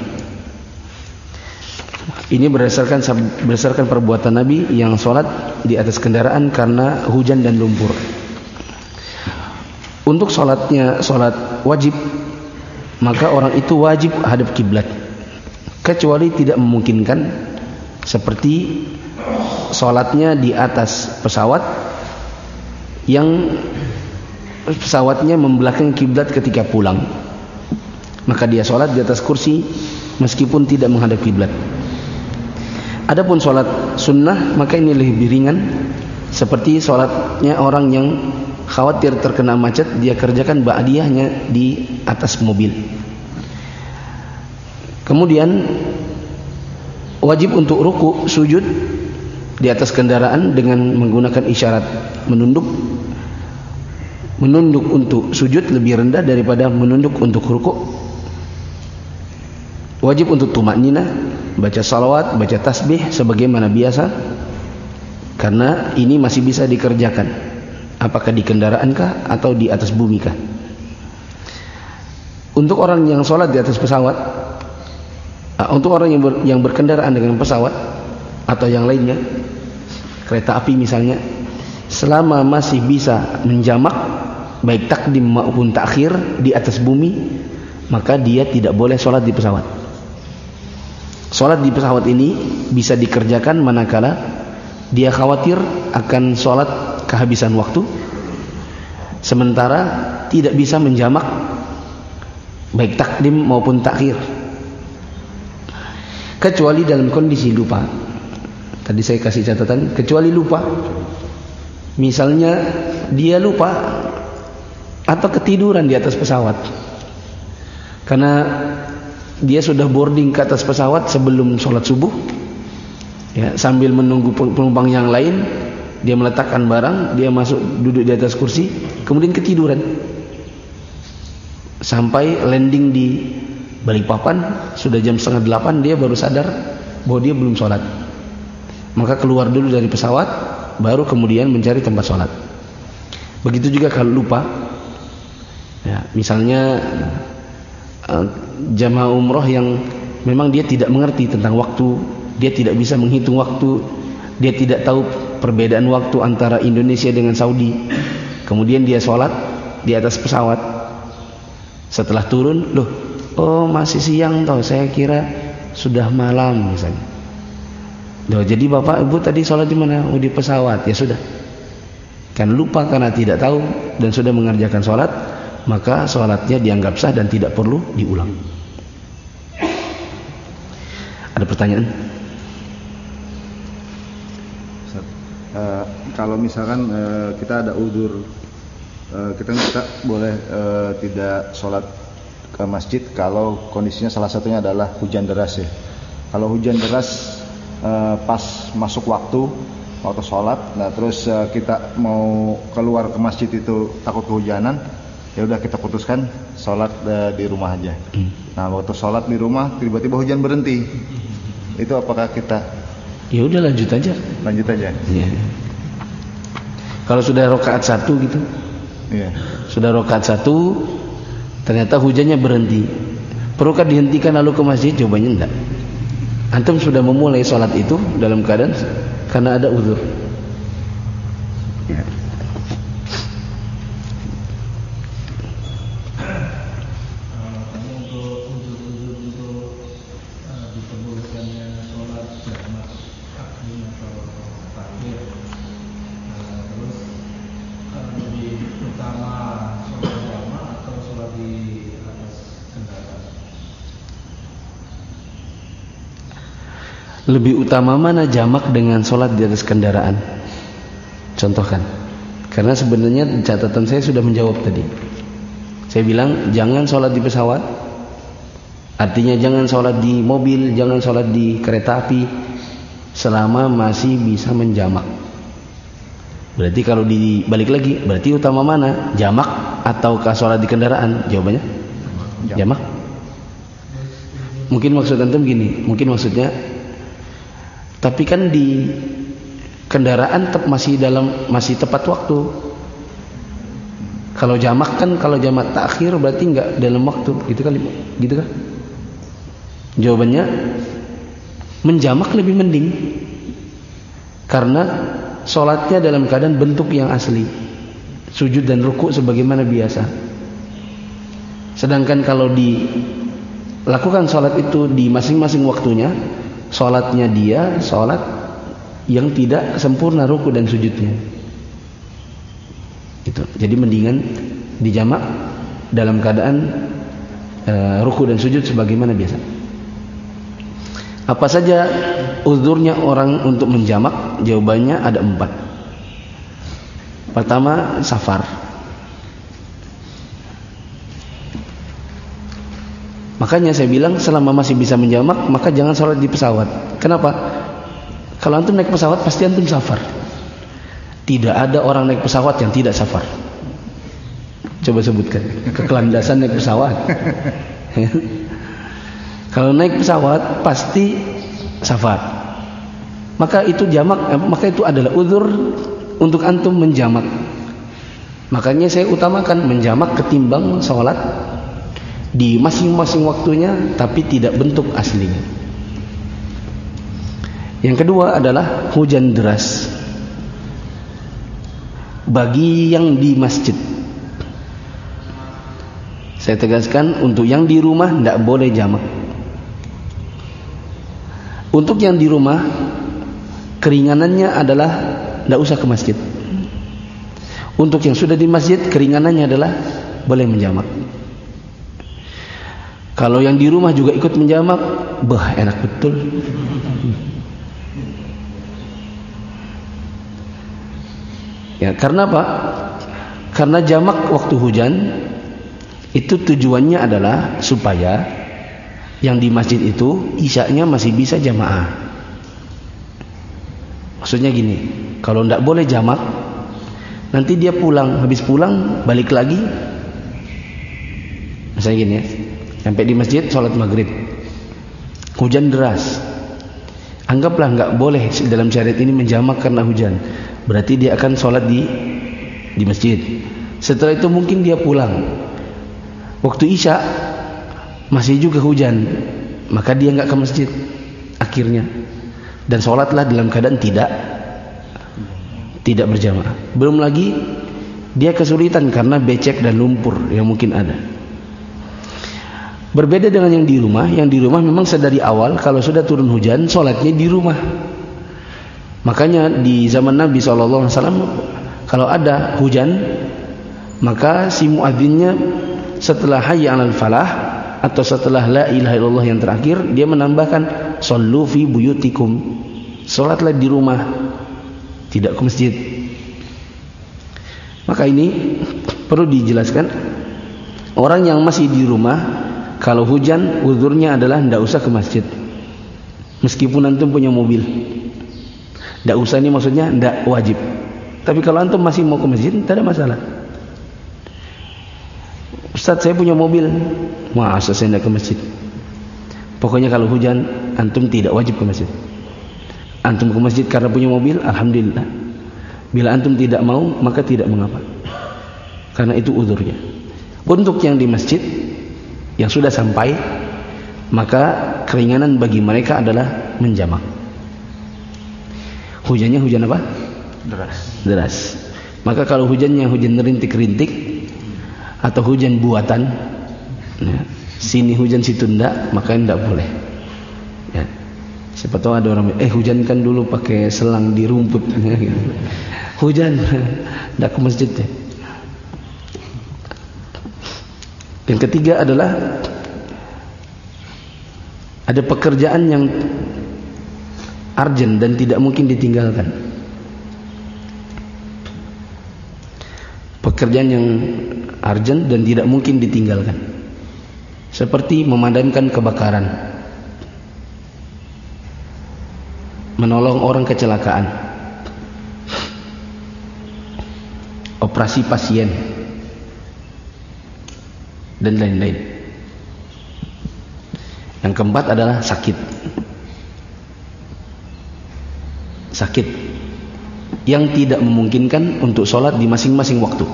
Ini berdasarkan berdasarkan perbuatan Nabi yang sholat di atas kendaraan karena hujan dan lumpur. Untuk sholatnya sholat wajib, maka orang itu wajib hadap kiblat, kecuali tidak memungkinkan, seperti sholatnya di atas pesawat yang pesawatnya membelakangi kiblat ketika pulang, maka dia sholat di atas kursi meskipun tidak menghadap kiblat. Adapun sholat sunnah, maka ini lebih ringan, seperti sholatnya orang yang khawatir terkena macet, dia kerjakan ba'diyahnya di atas mobil. Kemudian wajib untuk ruku sujud di atas kendaraan dengan menggunakan isyarat menunduk. Menunduk untuk sujud lebih rendah daripada menunduk untuk ruku. Wajib untuk tumakninah, baca salawat, baca tasbih sebagaimana biasa, karena ini masih bisa dikerjakan, apakah di kendaraankah atau di atas bumikah. Untuk orang yang sholat di atas pesawat, untuk orang yang, ber, yang berkendaraan dengan pesawat atau yang lainnya, kereta api misalnya, selama masih bisa menjamak baik takdim maupun takhir di atas bumi, maka dia tidak boleh sholat di pesawat. Sholat di pesawat ini bisa dikerjakan manakala dia khawatir akan sholat kehabisan waktu, sementara tidak bisa menjamak baik takdim maupun takhir, kecuali dalam kondisi lupa. Tadi saya kasih catatan, kecuali lupa. Misalnya dia lupa atau ketiduran di atas pesawat karena dia sudah boarding ke atas pesawat sebelum sholat subuh, ya, sambil menunggu penumpang yang lain, dia meletakkan barang, dia masuk duduk di atas kursi, kemudian ketiduran sampai landing di Balikpapan sudah jam setengah delapan, dia baru sadar bahwa dia belum sholat. Maka keluar dulu dari pesawat, baru kemudian mencari tempat sholat. Begitu juga kalau lupa, ya, misalnya uh, jamaah umroh yang memang dia tidak mengerti tentang waktu, dia tidak bisa menghitung waktu, dia tidak tahu perbedaan waktu antara Indonesia dengan Saudi, kemudian dia sholat di atas pesawat. Setelah turun, loh, oh masih siang toh, saya kira sudah malam misalnya. Loh, jadi bapak ibu tadi sholat di mana? Oh, di pesawat. Ya sudah, kan lupa karena tidak tahu dan sudah mengerjakan sholat, maka sholatnya dianggap sah dan tidak perlu diulang. Ada pertanyaan? Uh, kalau misalkan uh, kita ada udzur, uh, kita kita boleh uh, tidak sholat ke masjid kalau kondisinya salah satunya adalah hujan deras ya. Kalau hujan deras uh, pas masuk waktu waktu sholat, nah terus uh, kita mau keluar ke masjid itu takut kehujanan, ya udah kita putuskan sholat uh, di rumah aja. Nah waktu sholat di rumah tiba-tiba hujan berhenti, itu apakah kita? Ya udah lanjut aja. Lanjut aja. Ya. Kalau sudah rakaat satu gitu, ya. Sudah rakaat satu, ternyata hujannya berhenti. Perlukah dihentikan lalu ke masjid? Jawabannya enggak. Antum sudah memulai sholat itu dalam keadaan karena ada uzur. Ya. Lebih utama mana jamak dengan sholat di atas kendaraan? Contohkan. Karena sebenarnya catatan saya sudah menjawab tadi. Saya bilang jangan sholat di pesawat, artinya jangan sholat di mobil, jangan sholat di kereta api selama masih bisa menjamak. Berarti kalau dibalik lagi, berarti utama mana? Jamak ataukah sholat di kendaraan? Jawabannya jamak. Mungkin maksud antum gini, mungkin maksudnya, tapi kan di kendaraan tetap masih dalam masih tepat waktu. Kalau jamak kan, kalau jamak takhir berarti enggak dalam waktu, gitu kan? Gitu kan? Jawabannya menjamak lebih mending. Karena sholatnya dalam keadaan bentuk yang asli, sujud dan ruku sebagaimana biasa. Sedangkan kalau dilakukan sholat itu di masing-masing waktunya, sholatnya dia sholat yang tidak sempurna ruku dan sujudnya. Itu. Jadi mendingan dijamak dalam keadaan uh, ruku dan sujud sebagaimana biasa. Apa saja uzurnya orang untuk menjamak? Jawabannya ada empat. Pertama, safar. Makanya saya bilang selama masih bisa menjamak, maka jangan sholat di pesawat. Kenapa? Kalau antum naik pesawat pasti antum safar. Tidak ada orang naik pesawat yang tidak safar. Coba sebutkan kekelandasan naik pesawat. Kalau naik pesawat pasti safar. Maka itu jamak, maka itu adalah uzur untuk antum menjamak. Makanya saya utamakan menjamak ketimbang sholat di masing-masing waktunya tapi tidak bentuk aslinya. Yang kedua adalah hujan deras. Bagi yang di masjid, saya tegaskan, untuk yang di rumah tidak boleh jamak. Untuk yang di rumah, keringanannya adalah tidak usah ke masjid. Untuk yang sudah di masjid, keringanannya adalah boleh menjamak. Kalau yang di rumah juga ikut menjamak, bah enak betul. Ya, karena apa? Karena jamak waktu hujan itu tujuannya adalah supaya yang di masjid itu isyaknya masih bisa jamaah. Maksudnya gini, kalau tidak boleh jamak, nanti dia pulang, habis pulang balik lagi. Misalnya gini ya, sampai di masjid sholat maghrib, hujan deras. Anggaplah nggak boleh dalam syariat ini menjamak karena hujan. Berarti dia akan sholat di di masjid. Setelah itu mungkin dia pulang. Waktu isya masih juga hujan, maka dia nggak ke masjid akhirnya, dan sholatlah dalam keadaan tidak tidak berjamaah. Belum lagi dia kesulitan karena becek dan lumpur yang mungkin ada. Berbeda dengan yang di rumah. Yang di rumah memang sedari awal kalau sudah turun hujan, sholatnya di rumah. Makanya di zaman Nabi shallallahu alaihi wasallam kalau ada hujan, maka si muadzinnya setelah hayya 'alal falah atau setelah la ilaha illallah yang terakhir, dia menambahkan shollu fi buyutikum, sholatlah di rumah, tidak ke masjid. Maka ini perlu dijelaskan, orang yang masih di rumah kalau hujan uzurnya adalah tidak usah ke masjid, meskipun antum punya mobil. Tidak usah ini maksudnya tidak wajib. Tapi kalau antum masih mau ke masjid, tidak ada masalah. Ustaz, saya punya mobil, masa saya tidak ke masjid? Pokoknya kalau hujan antum tidak wajib ke masjid. Antum ke masjid karena punya mobil, alhamdulillah. Bila antum tidak mau, maka tidak mengapa, karena itu uzurnya. Untuk yang di masjid yang sudah sampai, maka keringanan bagi mereka adalah menjamak. Hujannya hujan apa? Deras. Deras. Maka kalau hujannya hujan rintik-rintik atau hujan buatan, ya, sini hujan situ ndak, maka tidak boleh. Ya. Siapa tahu ada orang, eh hujankan dulu pakai selang di rumput. Hujan, ndak ke masjid ya. Yang ketiga adalah ada pekerjaan yang urgent dan tidak mungkin ditinggalkan. Pekerjaan yang urgent dan tidak mungkin ditinggalkan, seperti memadamkan kebakaran, menolong orang kecelakaan, operasi pasien, dan lain-lain. Yang keempat adalah sakit. Sakit yang tidak memungkinkan untuk sholat di masing-masing waktu.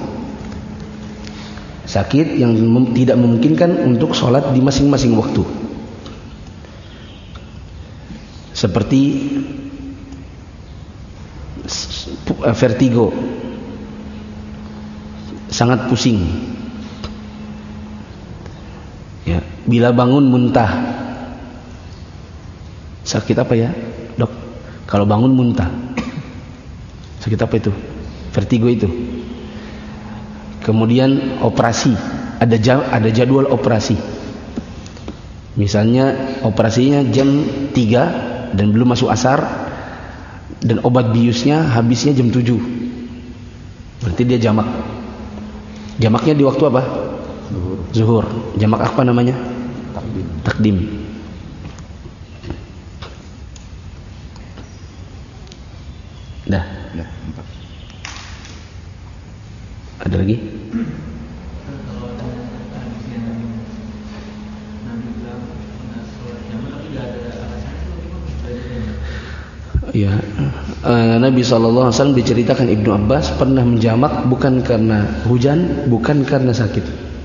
Sakit yang mem- tidak memungkinkan untuk sholat di masing-masing waktu. Seperti vertigo, sangat pusing. Ya, bila bangun muntah. Sakit apa ya, dok? Kalau bangun muntah, sakit apa itu? Vertigo itu. Kemudian operasi, ada jam, ada jadwal operasi. Misalnya operasinya jam tiga dan belum masuk asar, dan obat biusnya habisnya jam tujuh. Berarti dia jamak. Jamaknya di waktu apa? Zuhur. Zuhur. Jamak apa namanya? Takdim. Takdim. Dah. Ya, empat. Ada lagi? Ya, uh, Nabi shallallahu alaihi wasallam diceritakan Ibnu Abbas pernah menjamak bukan karena hujan, bukan karena sakit.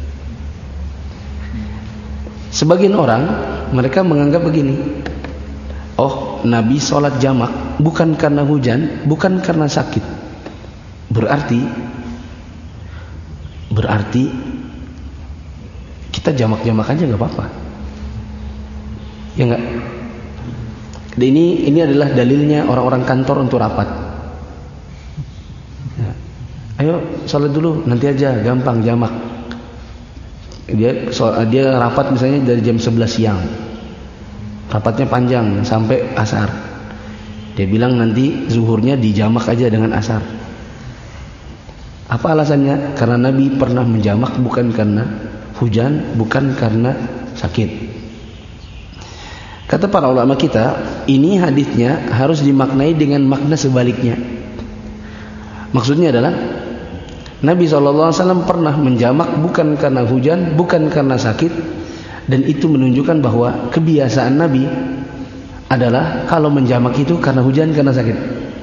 Sebagian orang mereka menganggap begini, oh Nabi sholat jamak bukan karena hujan, bukan karena sakit. Berarti Berarti kita jamak-jamak aja nggak apa-apa, ya nggak? Dan ini ini adalah dalilnya orang-orang kantor untuk rapat. Ya. Ayo sholat dulu, nanti aja, gampang jamak. Dia dia rapat misalnya dari jam sebelas siang. Rapatnya panjang sampai asar. Dia bilang nanti zuhurnya dijamak aja dengan asar. Apa alasannya? Karena Nabi pernah menjamak bukan karena hujan, bukan karena sakit. Kata para ulama kita, ini hadisnya harus dimaknai dengan makna sebaliknya. Maksudnya adalah Nabi shallallahu alaihi wasallam pernah menjamak bukan karena hujan, bukan karena sakit, dan itu menunjukkan bahwa kebiasaan Nabi adalah kalau menjamak itu karena hujan, karena sakit.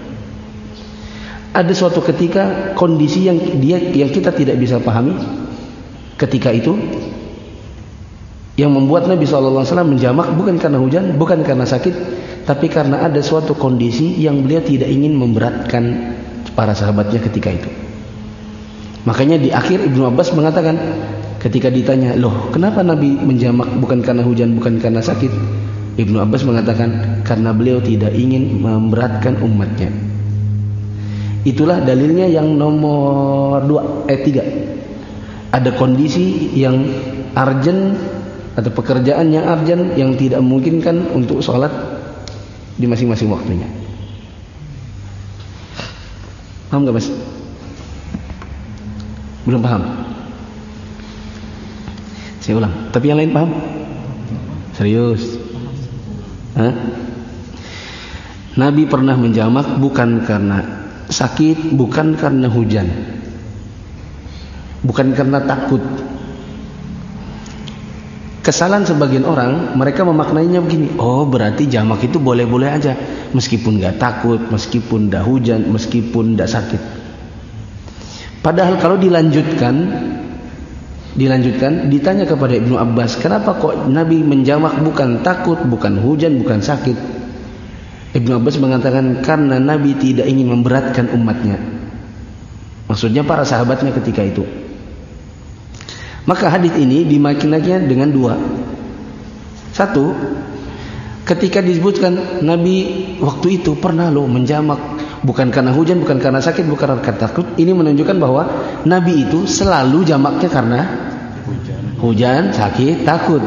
Ada suatu ketika kondisi yang dia yang kita tidak bisa pahami ketika itu, yang membuat Nabi shallallahu alaihi wasallam menjamak bukan karena hujan, bukan karena sakit, tapi karena ada suatu kondisi yang beliau tidak ingin memberatkan para sahabatnya ketika itu. Makanya di akhir Ibnu Abbas mengatakan ketika ditanya, loh kenapa Nabi menjamak bukan karena hujan, bukan karena sakit? Ibnu Abbas mengatakan karena beliau tidak ingin memberatkan umatnya. Itulah dalilnya yang nomor dua, eh tiga. Ada kondisi yang urgent atau pekerjaan yang urgent yang tidak memungkinkan untuk sholat di masing-masing waktunya. Paham gak mas? Belum paham? Saya ulang. Tapi yang lain paham? Serius? Hah? Nabi pernah menjamak bukan karena sakit, bukan karena hujan, bukan karena takut. Kesalahan sebagian orang, mereka memaknainya begini, oh berarti jamak itu boleh-boleh aja, meskipun gak takut, meskipun gak hujan, meskipun gak sakit. Padahal kalau dilanjutkan, dilanjutkan, ditanya kepada Ibnu Abbas, kenapa kok Nabi menjamak bukan takut, bukan hujan, bukan sakit? Ibnu Abbas mengatakan karena Nabi tidak ingin memberatkan umatnya. Maksudnya para sahabatnya ketika itu. Maka hadis ini dimaknainya dengan dua. Satu, ketika disebutkan Nabi waktu itu pernah loh menjamak bukan karena hujan, bukan karena sakit, bukan karena takut, ini menunjukkan bahwa Nabi itu selalu jamaknya karena hujan, hujan sakit, takut.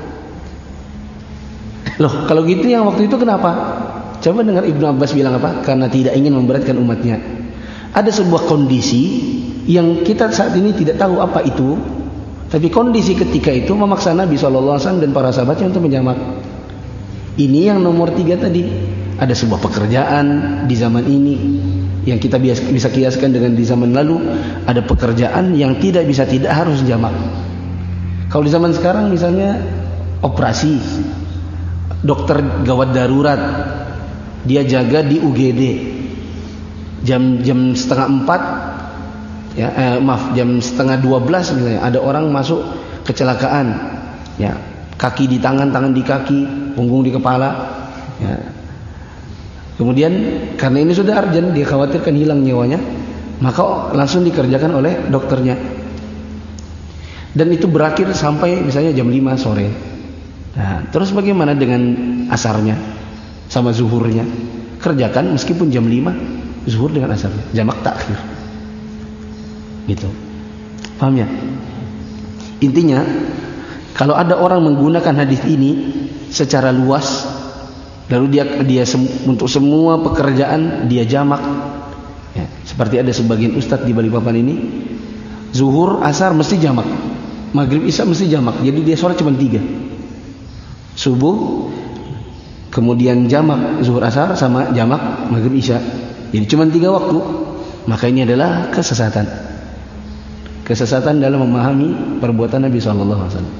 Loh, kalau gitu yang waktu itu kenapa? Coba dengar Ibnu Abbas bilang apa? Karena tidak ingin memberatkan umatnya. Ada sebuah kondisi yang kita saat ini tidak tahu apa itu, tapi kondisi ketika itu memaksa Nabi shallallahu alaihi wasallam dan para sahabatnya untuk menjamak. Ini yang nomor tiga tadi. Ada sebuah pekerjaan di zaman ini yang kita bisa kiaskan dengan di zaman lalu. Ada pekerjaan yang tidak bisa tidak harus jamak. Kalau di zaman sekarang misalnya operasi, dokter gawat darurat, dia jaga di U G D jam jam setengah empat, ya eh, maaf jam setengah dua belas misalnya ada orang masuk kecelakaan, ya kaki di tangan, tangan di kaki, punggung di kepala, ya. Kemudian karena ini sudah urgent, dia khawatirkan hilang nyawanya, maka langsung dikerjakan oleh dokternya. Dan itu berakhir sampai misalnya jam lima sore. Nah, terus bagaimana dengan asarnya sama zuhurnya? Kerjakan meskipun jam lima, zuhur dengan asarnya, jamak takhir. Gitu. Paham ya? Intinya, kalau ada orang menggunakan hadis ini secara luas, lalu dia dia sem, untuk semua pekerjaan dia jamak, ya, seperti ada sebagian ustadz di Balikpapan ini, zuhur asar mesti jamak, maghrib isya mesti jamak, jadi dia sholat cuma tiga, subuh, kemudian jamak zuhur asar sama jamak maghrib isya, jadi cuma tiga waktu. Maka ini adalah kesesatan, kesesatan dalam memahami perbuatan Nabi Shallallahu Alaihi Wasallam.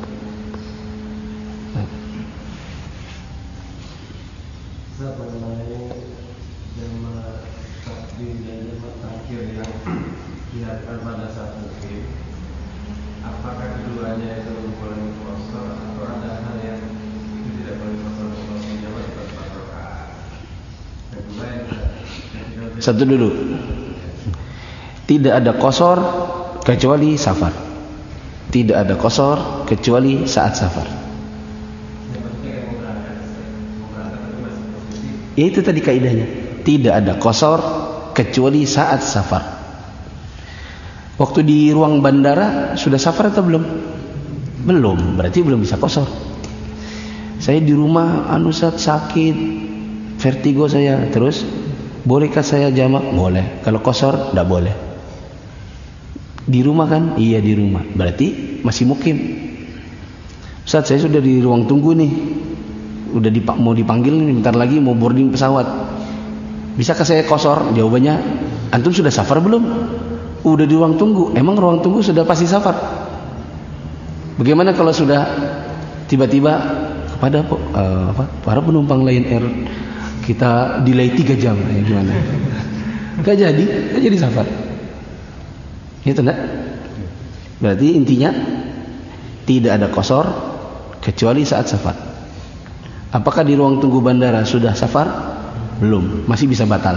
Satu dulu, tidak ada qasar kecuali safar. Tidak ada qasar kecuali saat safar. Ya itu tadi kaidahnya. Tidak ada qasar kecuali saat safar. Waktu di ruang bandara sudah safar atau belum? Belum, berarti belum bisa qasar. Saya di rumah anu Ustaz sakit, vertigo saya, terus bolehkah saya jamak? Boleh. Kalau qasar enggak boleh. Di rumah kan? Iya di rumah. Berarti masih mukim. Ustaz saya sudah di ruang tunggu nih. Udah dipak mau dipanggil nih, bentar lagi mau boarding pesawat. Bisakah saya qasar? Jawabannya, antum sudah safar belum? Udah di ruang tunggu. Emang ruang tunggu sudah pasti safar? Bagaimana kalau sudah tiba-tiba kepada uh, apa, para penumpang Lion Air kita delay tiga jam, ya gimana? Gak jadi, gak jadi safar. Itu enggak? Berarti intinya tidak ada qasar kecuali saat safar. Apakah di ruang tunggu bandara sudah safar? Belum, masih bisa batal.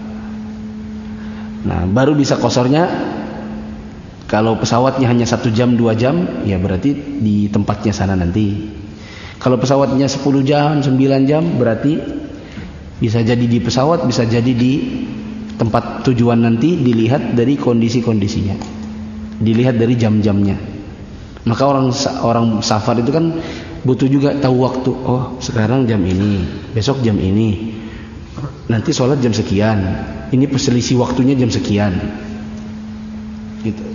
Nah, baru bisa qasarnya kalau pesawatnya hanya satu jam, dua jam, ya berarti di tempatnya sana nanti. Kalau pesawatnya sepuluh jam, sembilan jam, berarti bisa jadi di pesawat, bisa jadi di tempat tujuan nanti, dilihat dari kondisi-kondisinya, dilihat dari jam-jamnya. Maka orang orang safar itu kan butuh juga tahu waktu. Oh, sekarang jam ini, besok jam ini, nanti sholat jam sekian, ini perselisih waktunya jam sekian, gitu.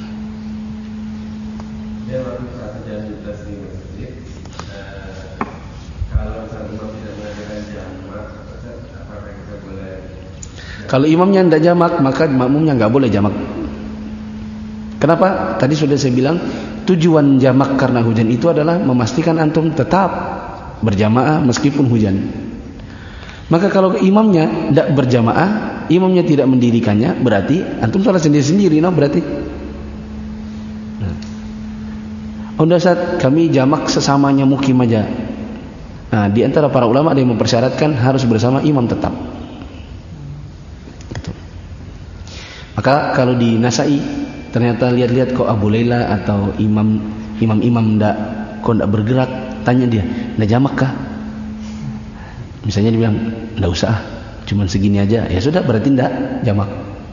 Dia baru satu jam lintas di masjid. Kalau misalnya imam tidak mengadakan jamak, apakah kita boleh? Kalau imamnya tidak jamak, maka makmumnya nggak boleh jamak. Kenapa? Tadi sudah saya bilang, tujuan jamak karena hujan itu adalah memastikan antum tetap berjamaah meskipun hujan. Maka kalau imamnya tidak berjamaah, imamnya tidak mendirikannya, berarti antum sholat sendiri-sendiri, no? Berarti oh Ustaz, kami jamak sesamanya mukim aja. Nah, di antara para ulama ada yang mempersyaratkan harus bersama imam tetap. Gitu. Maka kalau di Nasai ternyata lihat-lihat kok Abu Laila atau imam imam-imam ndak kok ndak bergerak, tanya dia, ndak jamak kah? Misalnya dia bilang, ndak usah, cuman segini aja. Ya sudah, berarti ndak jamak.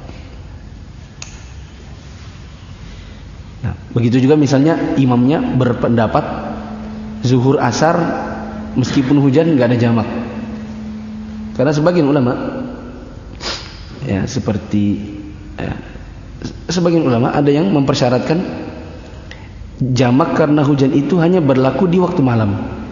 Nah, begitu juga misalnya imamnya berpendapat zuhur asar meskipun hujan nggak ada jamak. Karena sebagian ulama ya seperti ya, sebagian ulama ada yang mempersyaratkan jamak karena hujan itu hanya berlaku di waktu malam,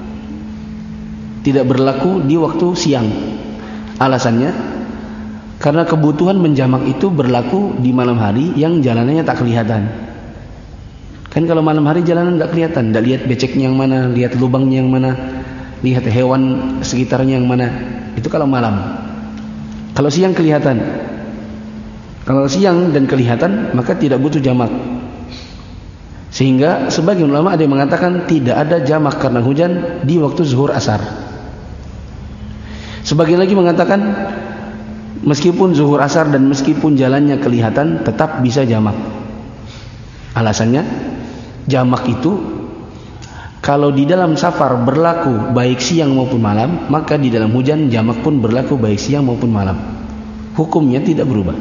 tidak berlaku di waktu siang. Alasannya karena kebutuhan menjamak itu berlaku di malam hari yang jalanannya tak kelihatan. Kan kalau malam hari jalanan tidak kelihatan, tidak lihat beceknya yang mana, lihat lubangnya yang mana, lihat hewan sekitarnya yang mana. Itu kalau malam. Kalau siang kelihatan. Kalau siang dan kelihatan, maka tidak butuh jamak. Sehingga sebagian ulama ada yang mengatakan tidak ada jamak karena hujan di waktu zuhur asar. Sebagian lagi mengatakan meskipun zuhur asar dan meskipun jalannya kelihatan tetap bisa jamak. Alasannya, jamak itu kalau di dalam safar berlaku baik siang maupun malam, maka di dalam hujan jamak pun berlaku baik siang maupun malam. Hukumnya tidak berubah.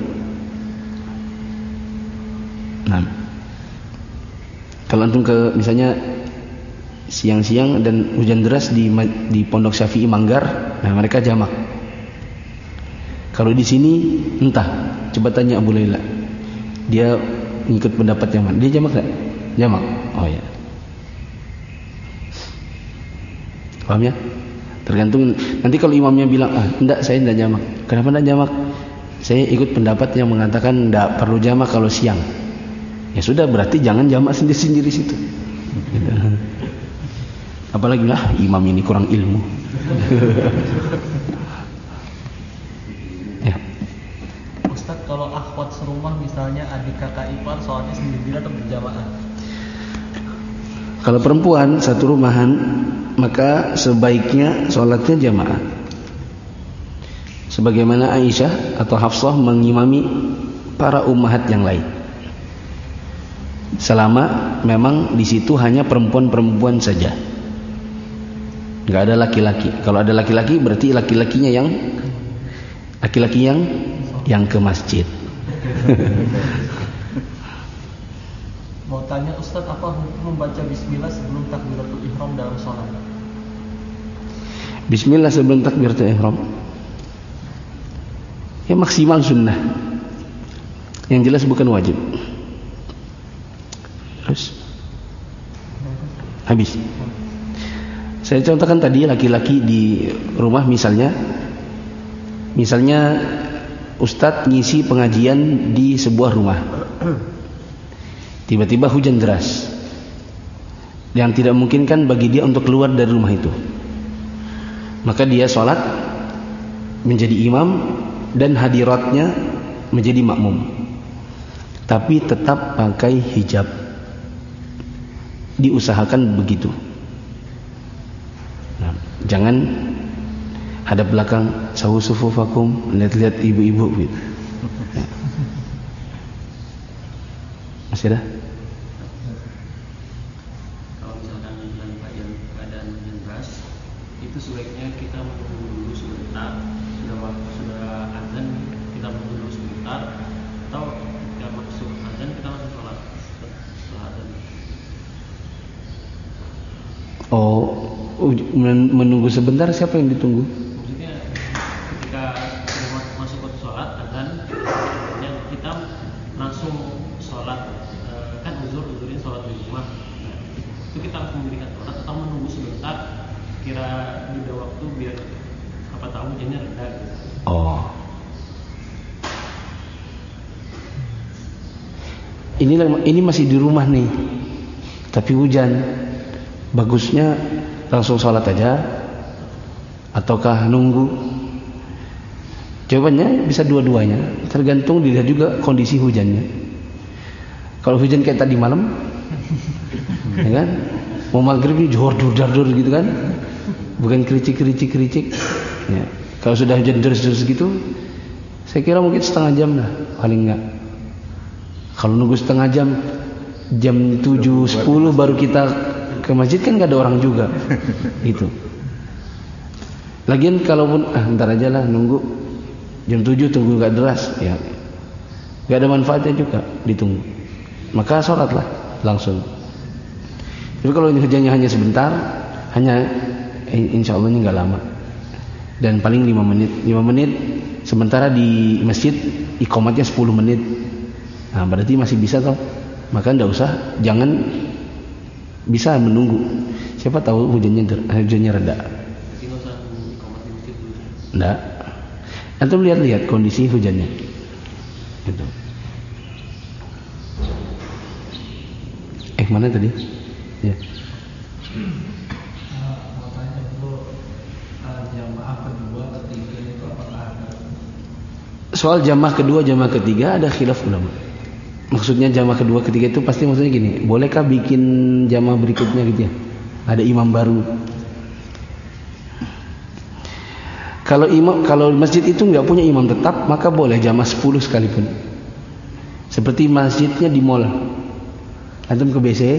Nah, kalau antum ke misalnya siang-siang dan hujan deras di di Pondok Syafi'i Manggar, nah mereka jamak. Kalau di sini entah, coba tanya Abu Laila, dia ngikut pendapat yang mana? Dia jamak tak? Jamak. Oh ya. Paham ya? Tergantung. Nanti kalau imamnya bilang, ah, enggak, saya enggak jamak. Kenapa enggak jamak? Saya ikut pendapat yang mengatakan enggak perlu jamak kalau siang. Ya sudah, berarti jangan jamak sendiri-sendiri situ. Apalagi lah imam ini kurang ilmu. Ya. Ustaz, kalau akhwat serumah misalnya adik kakak ipar sholatnya sendiri atau berjamaah? Kalau perempuan satu rumahan, maka sebaiknya sholatnya jamaah. Sebagaimana Aisyah atau Hafsah mengimami para ummahat yang lain. Selama memang di situ hanya perempuan-perempuan saja. Nggak ada laki-laki. Kalau ada laki-laki berarti laki-lakinya yang laki-laki yang yang ke masjid. Mau tanya Ustaz, apa hukum membaca bismillah sebelum takbiratul ihram dalam sholat? Bismillah sebelum takbiratul ihram, ya maksimal sunnah. Yang jelas bukan wajib. Terus habis. Saya contohkan tadi laki-laki di rumah misalnya, misalnya Ustadz ngisi pengajian di sebuah rumah. Tiba-tiba hujan deras yang tidak memungkinkan bagi dia untuk keluar dari rumah itu. Maka dia sholat menjadi imam dan hadiratnya menjadi makmum. Tapi tetap pakai hijab. Diusahakan begitu. Nah, jangan hadap belakang, sawu sufufakum, lihat-lihat ibu-ibu gitu. Ya. Masih ada? Kalau misalkan dalam keadaan hujan deras, itu sebaiknya kita menunggu dulu sebentar, sudah waktu sudah azan kita menunggu dulu sebentar, atau ketika masuk azan kita langsung sholat setelah azan. Oh, menunggu sebentar, siapa yang ditunggu? Maksudnya ketika sudah masuk ke sholat azan, kita langsung sholat, kan uzur uzurin sholat di rumah. Nah, itu kita langsung mendirikan sholat atau menunggu sebentar, kira jeda waktu biar apa tahu hujannya reda gitu. Oh, ini ini masih di rumah nih, tapi hujan. Bagusnya langsung sholat aja ataukah nunggu? Jawabannya bisa dua-duanya, tergantung dilihat juga kondisi hujannya. Kalau hujan kayak tadi malam, ya kan, mau maghrib ini johor dur gitu kan, bukan kericik-kericik-kericik. Ya. Kalau sudah hujan deras-deras gitu, saya kira mungkin setengah jam lah paling enggak. Kalau nunggu setengah jam, jam tujuh sepuluh baru kita ke masjid kan nggak ada orang juga, gitu. Lagian kalaupun ah ntar aja lah nunggu jam tujuh tunggu nggak deras, ya nggak ada manfaatnya juga ditunggu. Maka sholatlah langsung. Tapi kalau hujannya hanya sebentar, hanya insya Allahnya nggak lama dan paling lima menit, lima menit. Sementara di masjid iqamatnya sepuluh menit. Nah berarti masih bisa toh. Maka nggak usah, jangan. Bisa menunggu. Siapa tahu hujannya hujannya reda. Enggak. Antum lihat-lihat kondisi hujannya. Gitu. Eh mana tadi? Ya. Mau tanya dulu, jamaah kedua ketiga itu apakah ada? Soal jamaah kedua jamaah ketiga ada khilaf ulama. Maksudnya jamaah kedua ketiga itu pasti maksudnya gini, bolehkah bikin jamaah berikutnya gitu ya? Ada imam baru. Kalau imam, kalau masjid itu nggak punya imam tetap, maka boleh jamaah sepuluh sekalipun. Seperti masjidnya di mall. Antum ke B C,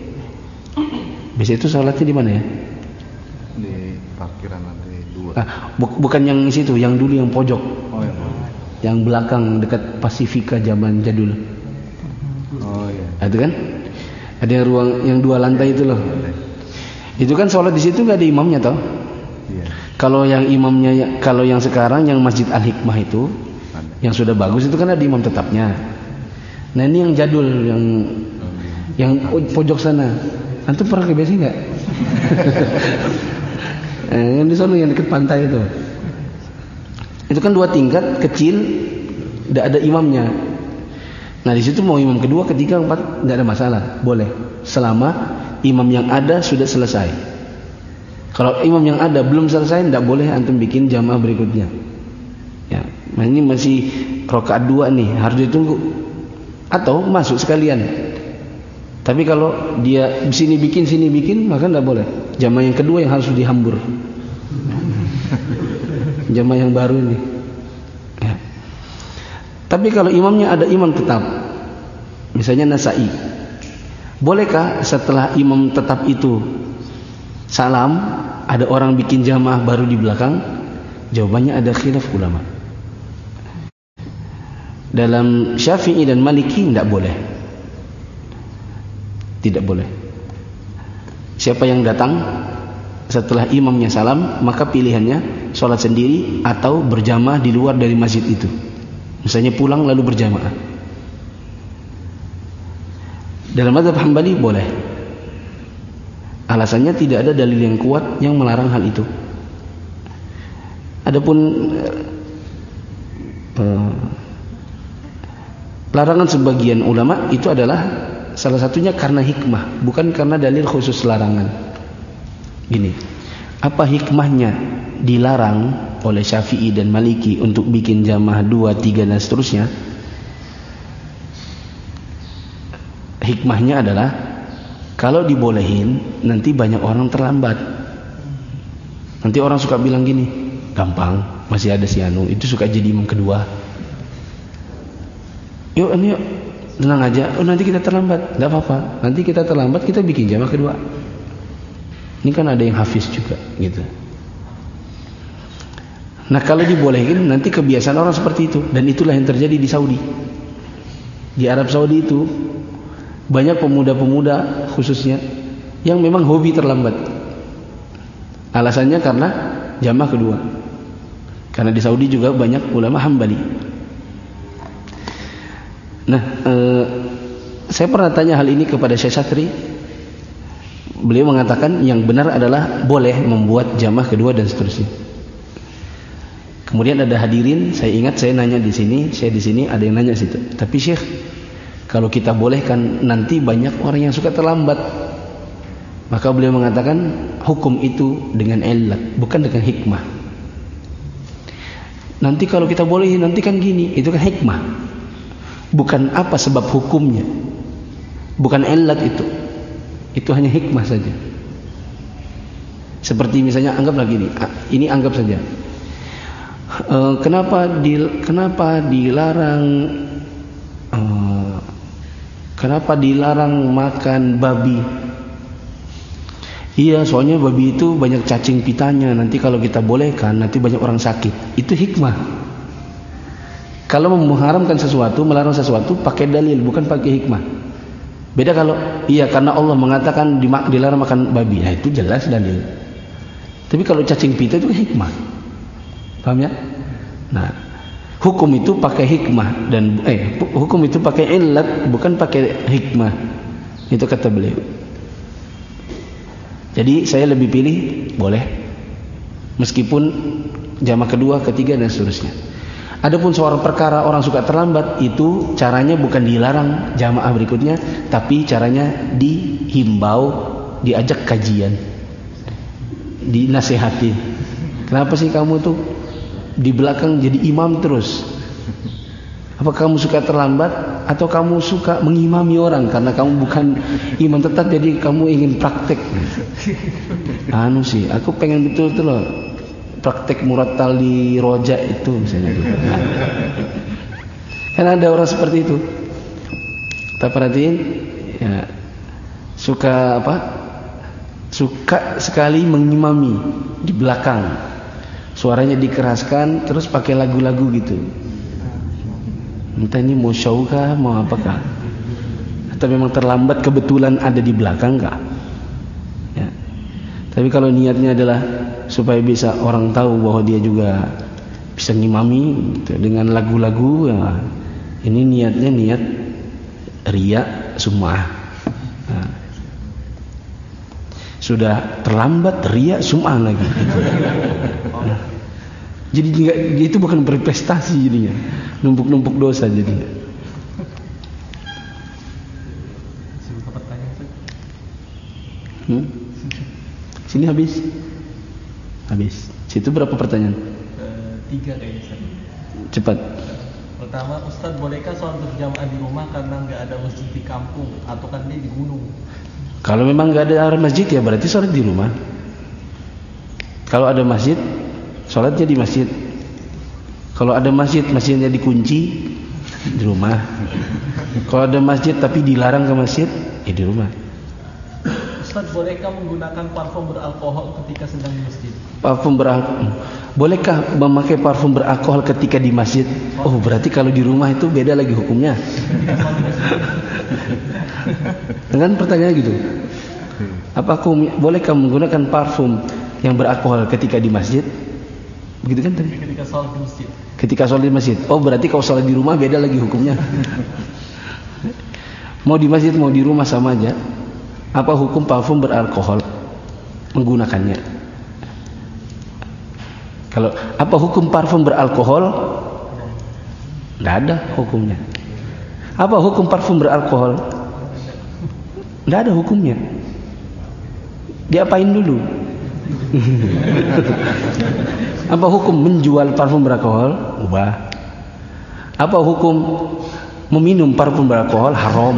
B C itu sholatnya di mana ya? Di parkiran nanti dua. Ah, bu bukan yang situ, yang dulu yang pojok. Oh ya. Yang belakang dekat Pasifika zaman jadul. Oh iya. Nah, itu kan ada yang ruang yang dua lantai itu loh. Itu kan sholat di situ nggak ada imamnya toh. Iya. Kalau yang imamnya, kalau yang sekarang yang Masjid Al Hikmah itu, ada. Yang sudah bagus itu kan ada imam tetapnya. Nah ini yang jadul, yang hmm. yang pojok sana. Antum pernah ke B C nggak? eh, yang di sana yang dekat pantai itu. Itu kan dua tingkat kecil, tidak ada imamnya. Nah di situ mau imam kedua, ketiga, empat, tidak ada masalah, boleh. Selama imam yang ada sudah selesai. Kalau imam yang ada belum selesai, tidak boleh antum bikin jamaah berikutnya. Ya, nah ini masih rakaat dua nih, harus ditunggu. Atau masuk sekalian. Tapi kalau dia di sini bikin, sini bikin, maka tidak boleh. Jamaah yang kedua yang harus dihambur. Jamaah yang baru ini. Ya. Tapi kalau imamnya ada imam tetap, misalnya Nasa'i, bolehkah setelah imam tetap itu salam, ada orang bikin jamaah baru di belakang? Jawabannya ada khilaf ulama. Dalam Syafi'i dan Maliki tidak boleh. Tidak boleh. Siapa yang datang setelah imamnya salam, maka pilihannya sholat sendiri atau berjamaah di luar dari masjid itu. Misalnya pulang lalu berjamaah. Dalam mazhab Hambali boleh. Alasannya tidak ada dalil yang kuat yang melarang hal itu. Adapun uh, larangan sebagian ulama itu adalah salah satunya karena hikmah, bukan karena dalil khusus larangan. Gini, apa hikmahnya dilarang oleh Syafi'i dan Maliki untuk bikin jamaah dua, tiga dan seterusnya? Hikmahnya adalah kalau dibolehin nanti banyak orang terlambat. Nanti orang suka bilang gini, gampang, masih ada si Anu, itu suka jadi imam kedua. Yuk, yuk, tenang aja. Oh, nanti kita terlambat, nggak apa-apa. Nanti kita terlambat, kita bikin jamaah kedua. Ini kan ada yang hafiz juga, gitu. Nah, kalau dibolehin, nanti kebiasaan orang seperti itu, dan itulah yang terjadi di Saudi. Di Arab Saudi itu banyak pemuda-pemuda khususnya yang memang hobi terlambat. Alasannya karena jamaah kedua. Karena di Saudi juga banyak ulama Hambali. Nah, eh, saya pernah tanya hal ini kepada Syekh Satri. Beliau mengatakan yang benar adalah boleh membuat jamaah kedua dan seterusnya. Kemudian ada hadirin, saya ingat saya nanya di sini, saya di sini ada yang nanya situ. Tapi Syekh, kalau kita bolehkan nanti banyak orang yang suka terlambat. Maka beliau mengatakan hukum itu dengan illat, bukan dengan hikmah. Nanti kalau kita bolehin nanti kan gini, itu kan hikmah. Bukan apa sebab hukumnya. Bukan illat itu. Itu hanya hikmah saja. Seperti misalnya anggaplah gini, ini anggap saja. E, kenapa di, kenapa dilarang e, kenapa dilarang makan babi? Iya, soalnya babi itu banyak cacing pitanya. Nanti kalau kita bolehkan, nanti banyak orang sakit. Itu hikmah. Kalau mengharamkan sesuatu, melarang sesuatu, pakai dalil, bukan pakai hikmah. Beda kalau, iya karena Allah mengatakan dilarang makan babi. Nah, itu jelas dalil. Tapi kalau cacing pita itu hikmah. Paham ya? Nah, hukum itu pakai hikmah dan eh hukum itu pakai illat, bukan pakai hikmah. Itu kata beliau. Jadi saya lebih pilih boleh, meskipun jamaah kedua, ketiga dan seterusnya. Adapun soal perkara orang suka terlambat, itu caranya bukan dilarang jamaah berikutnya, tapi caranya dihimbau, diajak kajian, dinasihati. Kenapa sih kamu tuh di belakang jadi imam terus? Apa kamu suka terlambat atau kamu suka mengimami orang karena kamu bukan imam tetap, jadi kamu ingin praktek? Anu sih, aku pengen betul-betul loh praktek murattal di roja itu misalnya gitu. Nah, kan ada orang seperti itu. Kita perhatiin ya, suka apa? Suka sekali mengimami di belakang. Suaranya dikeraskan terus pakai lagu-lagu gitu. Entah ini mau show kah, mau apakah? Atau memang terlambat kebetulan ada di belakang kah? Ya. Tapi kalau niatnya adalah supaya bisa orang tahu bahwa dia juga bisa ngimami gitu, dengan lagu-lagu, ya, ini niatnya niat riya sum'ah. Nah, sudah terlambat riya sum'ah lagi. Gitu. Nah, jadi itu bukan berprestasi jadinya, numpuk-numpuk dosa jadinya. Hmm? Sini habis. Habis. Situ berapa pertanyaan? Uh, tiga kayaknya. Cepat. Pertama, Ustadz bolehkah sholat berjamaah di rumah karena nggak ada masjid di kampung atau kan dia di gunung? Kalau memang nggak ada masjid ya berarti sholat di rumah. Kalau ada masjid, sholatnya di masjid. Kalau ada masjid, masjidnya dikunci, di rumah. Kalau ada masjid tapi dilarang ke masjid, ya di rumah. Ustaz, bolehkah menggunakan parfum beralkohol ketika sedang di masjid? Parfum beralkohol. Bolehkah memakai parfum beralkohol ketika di masjid? Oh, berarti kalau di rumah itu beda lagi hukumnya. Dengan pertanyaan gitu. Apa aku bolehkah menggunakan parfum yang beralkohol ketika di masjid? Begitu kan tadi? Ketika sholat di masjid. Ketika sholat di masjid. Oh, berarti kalau sholat di rumah beda lagi hukumnya. Mau di masjid mau di rumah sama aja. Apa hukum parfum beralkohol menggunakannya? Kalau apa hukum parfum beralkohol? Tidak ada hukumnya. Apa hukum parfum beralkohol? Tidak ada hukumnya. Diapain dulu? Apa hukum menjual parfum beralkohol? Ubah. Apa hukum meminum parfum beralkohol? Haram.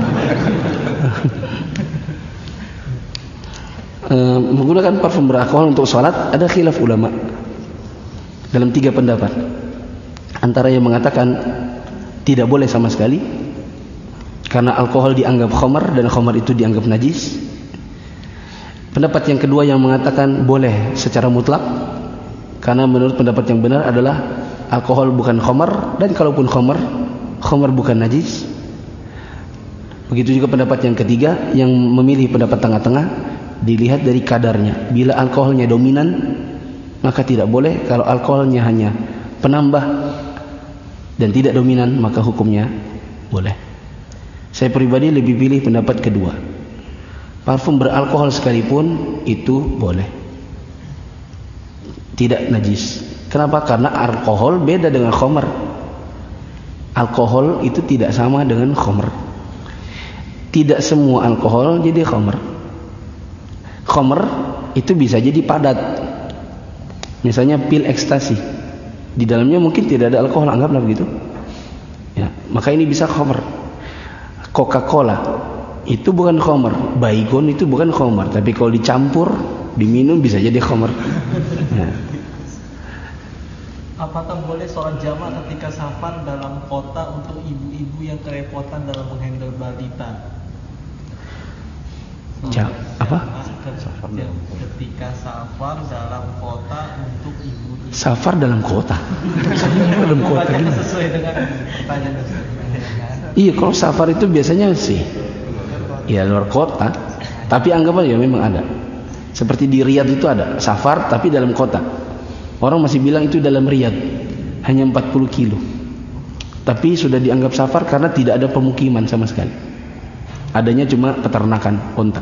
e, menggunakan parfum beralkohol untuk sholat ada khilaf ulama dalam tiga pendapat. Antara yang mengatakan tidak boleh sama sekali karena alkohol dianggap khamar dan khamar itu dianggap najis. Pendapat yang kedua yang mengatakan boleh secara mutlak karena menurut pendapat yang benar adalah alkohol bukan khamar dan kalaupun khamar, khamar bukan najis. Begitu juga pendapat yang ketiga yang memilih pendapat tengah-tengah, dilihat dari kadarnya. Bila alkoholnya dominan maka tidak boleh, kalau alkoholnya hanya penambah dan tidak dominan maka hukumnya boleh. Saya pribadi lebih pilih pendapat kedua. Parfum beralkohol sekalipun itu boleh, tidak najis. Kenapa? Karena alkohol beda dengan khamar. Alkohol itu tidak sama dengan khamar. Tidak semua alkohol jadi khamar. Khamar itu bisa jadi padat. Misalnya pil ekstasi, di dalamnya mungkin tidak ada alkohol, anggaplah begitu. Ya, maka ini bisa khamar. Coca-Cola itu bukan khamar, baygon itu bukan khamar, tapi kalau dicampur diminum bisa jadi khamar. Ya. Apakah boleh sholat jamaah ketika safar dalam kota untuk ibu-ibu yang kerepotan dalam menghandle balita? Ja, apa? Ketika safar dalam kota untuk ibu-ibu. Safar dalam kota. Dalam kota gimana? Sesuai dengan pertanyaan. Iya, kalau safar itu biasanya sih ya luar kota, tapi anggap aja memang ada. Seperti di Riyadh itu ada safar tapi dalam kota. Orang masih bilang itu dalam Riyadh, hanya empat puluh kilo. Tapi sudah dianggap safar karena tidak ada pemukiman sama sekali. Adanya cuma peternakan onta.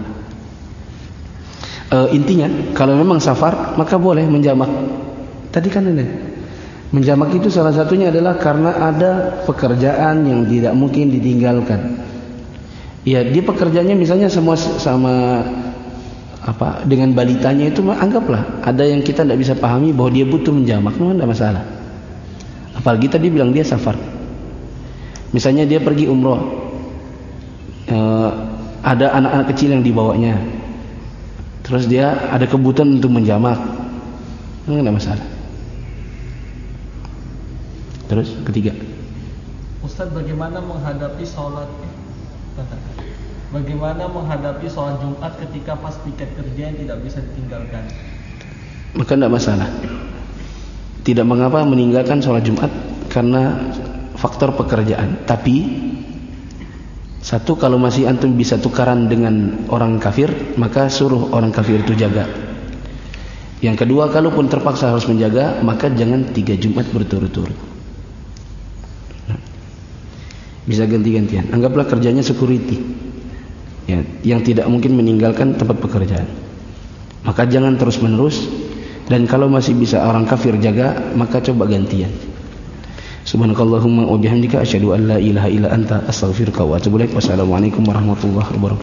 E, intinya kalau memang safar maka boleh menjamak. Tadi kan ada menjamak itu salah satunya adalah karena ada pekerjaan yang tidak mungkin ditinggalkan. Ya, dia pekerjaannya misalnya semua sama apa dengan balitanya itu, anggaplah ada yang kita tidak bisa pahami bahwa dia butuh menjamak, memang tidak masalah. Apalagi tadi bilang dia safar. Misalnya dia pergi umroh, e, ada anak-anak kecil yang dibawanya, terus dia ada kebutuhan untuk menjamak, memang tidak masalah. Terus ketiga, Ustaz, bagaimana menghadapi sholat? Bagaimana menghadapi sholat Jumat ketika pas tiket kerja yang tidak bisa ditinggalkan? Maka tidak masalah. Tidak mengapa meninggalkan sholat Jumat karena faktor pekerjaan. Tapi satu, kalau masih antum bisa tukaran dengan orang kafir, maka suruh orang kafir itu jaga. Yang kedua, kalaupun terpaksa harus menjaga, maka jangan tiga Jumat berturut-turut. Bisa ganti-gantian. Anggaplah kerjanya security, ya, yang tidak mungkin meninggalkan tempat pekerjaan. Maka jangan terus-menerus. Dan kalau masih bisa orang kafir jaga, maka coba gantian. Subhanakallahumma wa bihamdika asyhadu an la ilaha illa anta astaghfiruka wa atubu ilaik. Wassalamualaikum warahmatullahi wabarakatuh.